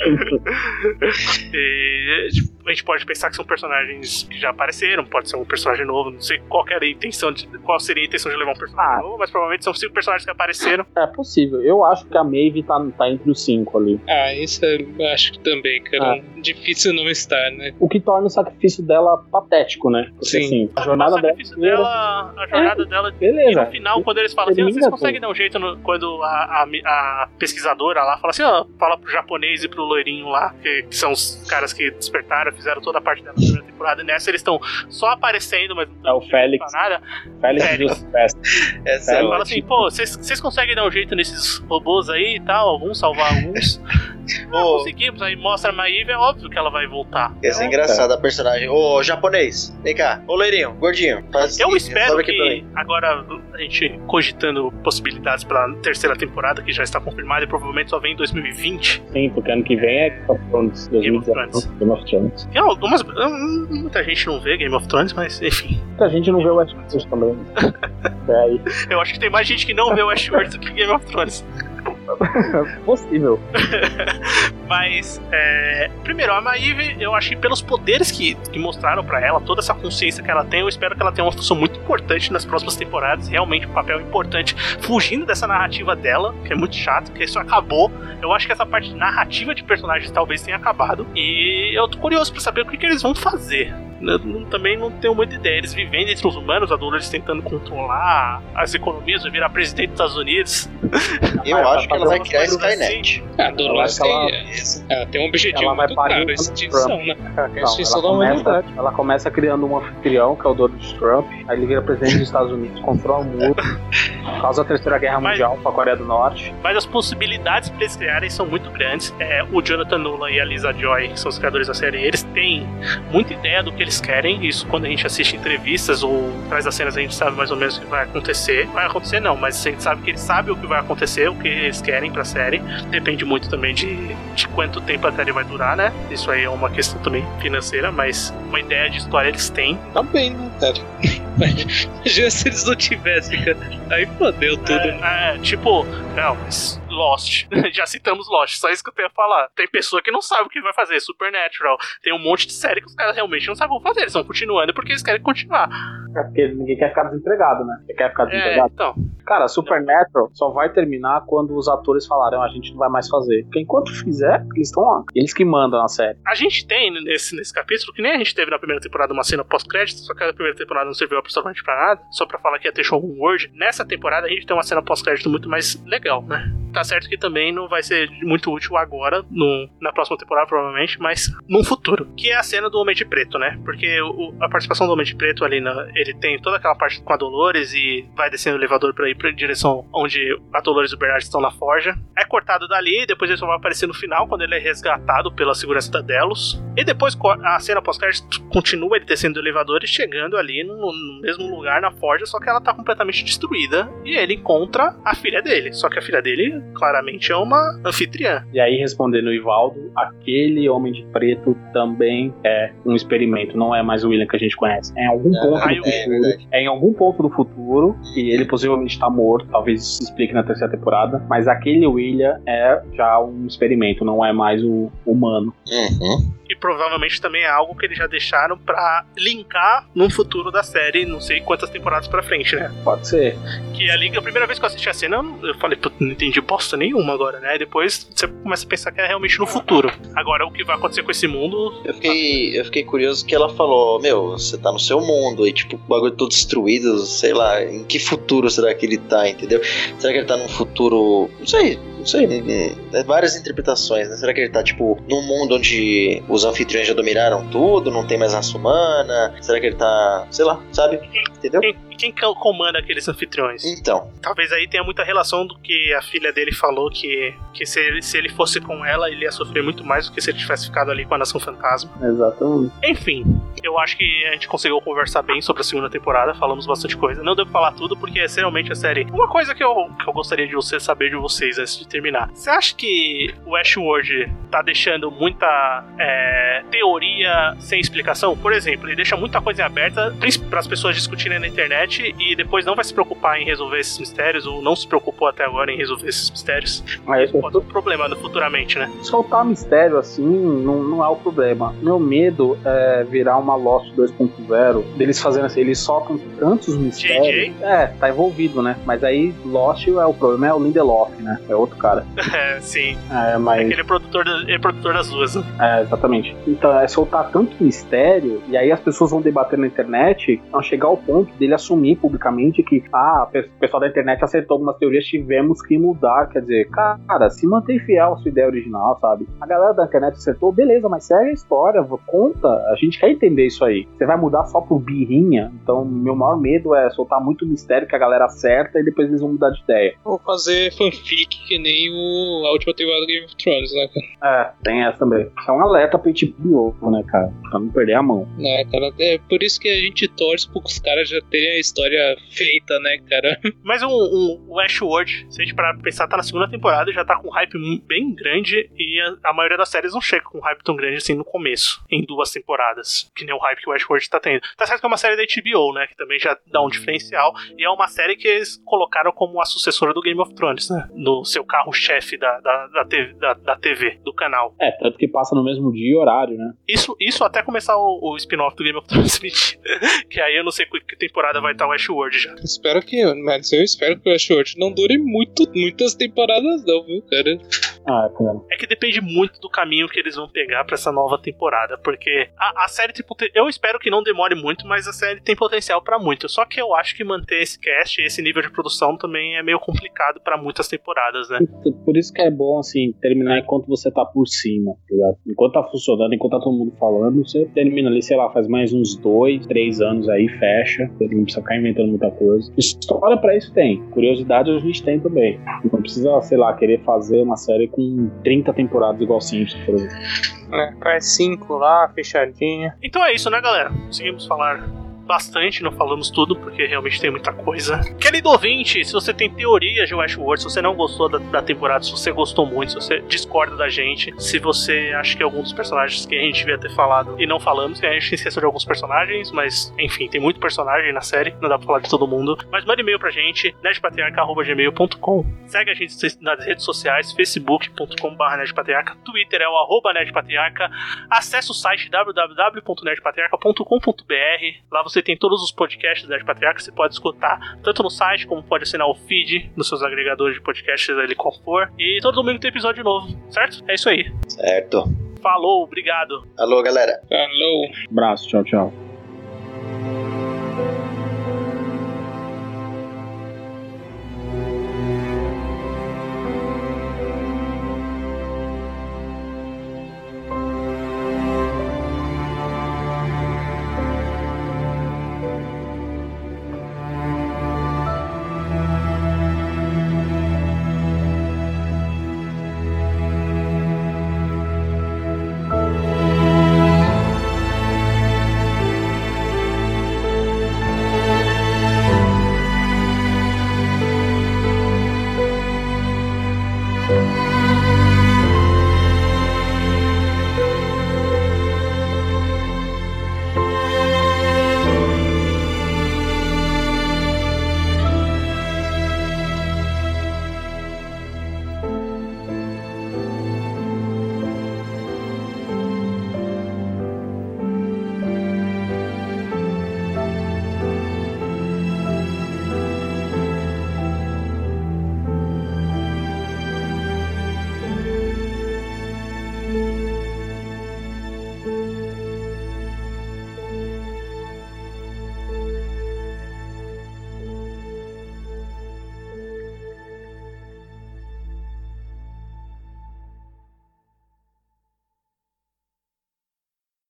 E, tipo, a gente pode pensar que são personagens que já apareceram, pode ser um personagem novo, não sei qual que era a intenção de, qual seria a intenção de levar um personagem Ah. novo, mas provavelmente são cinco personagens que apareceram. É possível. Eu acho que a Maeve tá, tá entre os cinco ali. Ah, isso eu acho que também, cara. Difícil não estar, né? O que torna o sacrifício dela patético, né? Porque Sim. assim, a O jornada dela. sacrifício dela, a jornada dela. E Beleza. no final, quando eles falam assim, ah, vocês Termina conseguem dar um jeito no- quando a, a, a pesquisadora lá fala assim, ó, fala pro japonês e pro loirinho lá, que, que são os caras que despertaram, fizeram toda a parte da primeira temporada, e nessa eles estão só aparecendo, mas não É o Félix. pra nada. Félix Félix. Just Fest. Essa Aí é fala ótima. assim, pô, vocês vocês conseguem dar um jeito nesses robôs aí e tal, alguns, salvar alguns. Ah, conseguimos, aí mostra a Maeve, é óbvio que ela vai voltar. Ia ser engraçado a personagem. Ô, japonês, vem cá. Ô, loirinho, gordinho. Faz, Eu espero que, que agora, a gente cogitando possibilidades pra terceira temporada, que já está confirmada e provavelmente só vem em dois mil e vinte. Sim, porque ano que vem é Game of Thrones. Game of Thrones. Game of Thrones. Tem algumas... Muita gente não vê Game of Thrones, mas enfim. Muita gente não vê o Westworld também. É aí. Eu acho que tem mais gente que não vê o Westworld do que Game of Thrones. Possível. Mas, é, primeiro, a Maeve, eu acho que pelos poderes que, que mostraram pra ela, toda essa consciência que ela tem, eu espero que ela tenha uma função muito importante nas próximas temporadas, realmente um papel importante, fugindo dessa narrativa dela, que é muito chato, que isso acabou. Eu acho que essa parte narrativa de personagens talvez tenha acabado, e eu tô curioso pra saber o que, que eles vão fazer. Eu não, também não tenho muita ideia. Eles vivendo entre os humanos, a Dolores tentando controlar as economias, vai virar presidente dos Estados Unidos. Eu Ah, acho que ela vai criar a Skynet. A Dolores Ela- tem, ela tem um objetivo ela vai muito parir claro, o a extinção, Trump. né? Não, A extinção da ela, humanidade. começa, ela começa criando um anfitrião, que é o Donald Trump. Aí ele vira presidente dos Estados Unidos, controla o mundo, causa a terceira guerra Mas- mundial pra Coreia do Norte. Mas as possibilidades pra eles criarem são muito grandes. É, o Jonathan Nolan e a Lisa Joy, que são os criadores da série, eles têm muita ideia do que eles querem. Isso quando a gente assiste entrevistas ou traz as cenas, a gente sabe mais ou menos o que vai acontecer. Vai acontecer não, mas a gente sabe que eles sabem o que vai acontecer, o que eles querem pra série. Depende muito também de, de quanto tempo a série vai durar, né? Isso aí é uma questão também financeira, mas uma ideia de história eles têm. Tá bem, né, cara? Imagina se eles não tivessem, cara. Aí fodeu tudo. É, é, tipo, não, mas Lost. Já citamos Lost, só isso que eu tenho a falar. Tem pessoa que não sabe o que vai fazer, Supernatural. Tem um monte de série que os caras realmente não sabem o que fazer. Eles estão continuando porque eles querem continuar. É porque ninguém quer ficar desempregado, né? Você quer ficar É, desempregado? então. Cara, Supernatural só vai terminar quando os atores falarem, a gente não vai mais fazer. Porque enquanto fizer, eles estão lá. Eles que mandam na série. A gente tem nesse, nesse capítulo, que nem a gente teve na primeira temporada uma cena pós-crédito, só que a primeira temporada não serviu absolutamente pra nada, só pra falar que ia ter show Word. Nessa temporada a gente tem uma cena pós-crédito muito mais legal, né? Tá certo que também não vai ser muito útil agora, no, na próxima temporada provavelmente, mas num futuro. Que é a cena do Homem de Preto, né? Porque o, a participação do Homem de Preto ali, na, ele tem toda aquela parte com a Dolores e vai descendo o elevador pra ir pra direção onde a Dolores e o Bernard estão na forja. É cortado dali, depois ele só vai aparecer no final, quando ele é resgatado pela segurança da Delos. E depois a cena pós-crédito continua ele descendo do elevador e chegando ali no, no mesmo lugar na forja, só que ela tá completamente destruída. E ele encontra a filha dele. Só que a filha dele, claramente, é uma anfitriã. E aí, respondendo o Ivaldo, aquele Homem de Preto também é um experimento, não é mais o William que a gente conhece. É em algum É, ponto aí do eu- é futuro. verdade. É em algum ponto do futuro, e ele possivelmente está morto, talvez isso se explique na terceira temporada, mas aquele William é já um experimento, não é mais o humano. Uhum. E provavelmente também é algo que eles já deixaram pra linkar no futuro da série, não sei quantas temporadas pra frente, né? Pode ser. Que ali, a primeira vez que eu assisti a cena, eu eu falei, puta, não entendi bosta nenhuma agora, né? E depois você começa a pensar que é realmente no futuro. Agora, o que vai acontecer com esse mundo... Eu fiquei, eu fiquei curioso que ela falou, meu, você tá no seu mundo, e tipo, o bagulho todo destruído, sei lá, em que futuro será que ele tá, entendeu? Será que ele tá num futuro, não sei, não sei, é várias interpretações, né? Será que ele tá, tipo, num mundo onde os anfitriões já dominaram tudo, não tem mais raça humana? Será que ele tá, sei lá, sabe? Entendeu? Quem, quem comanda aqueles anfitriões? Então, Talvez aí tenha muita relação do que a filha dele falou, que, que se, ele, se ele fosse com ela, ele ia sofrer muito mais do que se ele tivesse ficado ali com a Nação Fantasma. Exatamente. Enfim, eu acho que a gente conseguiu conversar bem sobre a segunda temporada, falamos bastante coisa. Não deu pra falar tudo, porque é realmente a série... Uma coisa que eu, que eu gostaria de você saber de vocês antes de terminar. Você acha que o Westworld tá deixando muita é, teoria sem explicação? Por exemplo, ele deixa muita coisa em aberta para as pessoas discutirem na internet e depois não vai se preocupar em resolver esses mistérios, ou não se preocupou até agora em resolver esses mistérios. Mas Isso pode ser um problema futuramente, né? soltar mistério assim não, não é o problema. Meu medo é virar uma Lost dois ponto zero, deles fazendo assim, eles soltam tantos mistérios. J J? É, tá envolvido, né? Mas aí Lost é o problema, é o Lindelof, né? É outro cara. É, sim. É, mas. Aquele é produtor, da, ele é produtor das duas, né? É, exatamente. Então é soltar tanto mistério, e aí as pessoas vão debater na internet, vão chegar ao ponto dele assumir assumir publicamente que ah, o pessoal da internet acertou algumas teorias, tivemos que mudar. Quer dizer, cara, se mantém fiel à sua ideia original, sabe? A galera da internet acertou, beleza, mas segue a história, conta, a gente quer entender isso aí. Você vai mudar só por birrinha? Então, meu maior medo é soltar muito mistério que a galera acerta e depois eles vão mudar de ideia. Ou fazer fanfic que nem o, a última temporada do Game of Thrones, né, cara? É, tem essa também. Isso é um alerta pra H B O, né, cara? Pra não perder a mão. É, cara, é por isso que a gente torce pros caras já terem a história feita, né, cara? Mas um, um, o Westworld, se a gente parar pra pensar, tá na segunda temporada e já tá com um hype bem grande, e a, a maioria das séries não chega com um hype tão grande assim no começo, em duas temporadas, que nem o hype que o Westworld tá tendo. Tá certo que é uma série da H B O, né, que também já dá um diferencial, e é uma série que eles colocaram como a sucessora do Game of Thrones, né, no seu carro-chefe da, da, da, T V, da, da T V, do canal. É, tanto que passa no mesmo dia e horário, né? Isso, isso até começar o, o spin-off do Game of Thrones, que aí eu não sei que temporada vai estar o Westworld já. Espero que, mas eu espero que o Westworld não dure muito, muitas temporadas não, viu, cara? Ah, cara. É que depende muito do caminho que eles vão pegar pra essa nova temporada, porque a, a série, tipo, eu espero que não demore muito, mas a série tem potencial pra muito, só que eu acho que manter esse cast e esse nível de produção também é meio complicado pra muitas temporadas, né? Por isso que é bom, assim, terminar enquanto você tá por cima, tá ligado? Enquanto tá funcionando, enquanto tá todo mundo falando, você termina ali, sei lá, faz mais uns dois, três anos aí, fecha, você não precisa ficar inventando muita coisa. História pra isso tem, curiosidade a gente tem também. Não precisa, sei lá, querer fazer uma série com trinta temporadas igual Simpsons, por exemplo. É, faz cinco lá, fechadinha. Então é isso, né, galera? Conseguimos falar bastante, não falamos tudo, porque realmente tem muita coisa. Querido ouvinte, se você tem teorias de Westworld, se você não gostou da, da temporada, se você gostou muito, se você discorda da gente, se você acha que algum dos personagens que a gente devia ter falado e não falamos, que a gente esqueceu de alguns personagens, mas enfim, tem muito personagem na série, não dá pra falar de todo mundo, mas manda e-mail pra gente, nerdpatriarca arroba gmail ponto com. Segue a gente nas redes sociais, facebook ponto com barra nerdpatriarca, Twitter é o arroba nerdpatriarca, acesse o site w w w ponto nerdpatriarca ponto com ponto b r, lá você Você tem todos os podcasts da Nerd Patriarca, você pode escutar tanto no site, como pode assinar o feed nos seus agregadores de podcasts, ali qual for. E todo domingo tem episódio novo, certo? É isso aí. Certo. Falou, obrigado. Alô, galera. Alô. Abraço, tchau, tchau.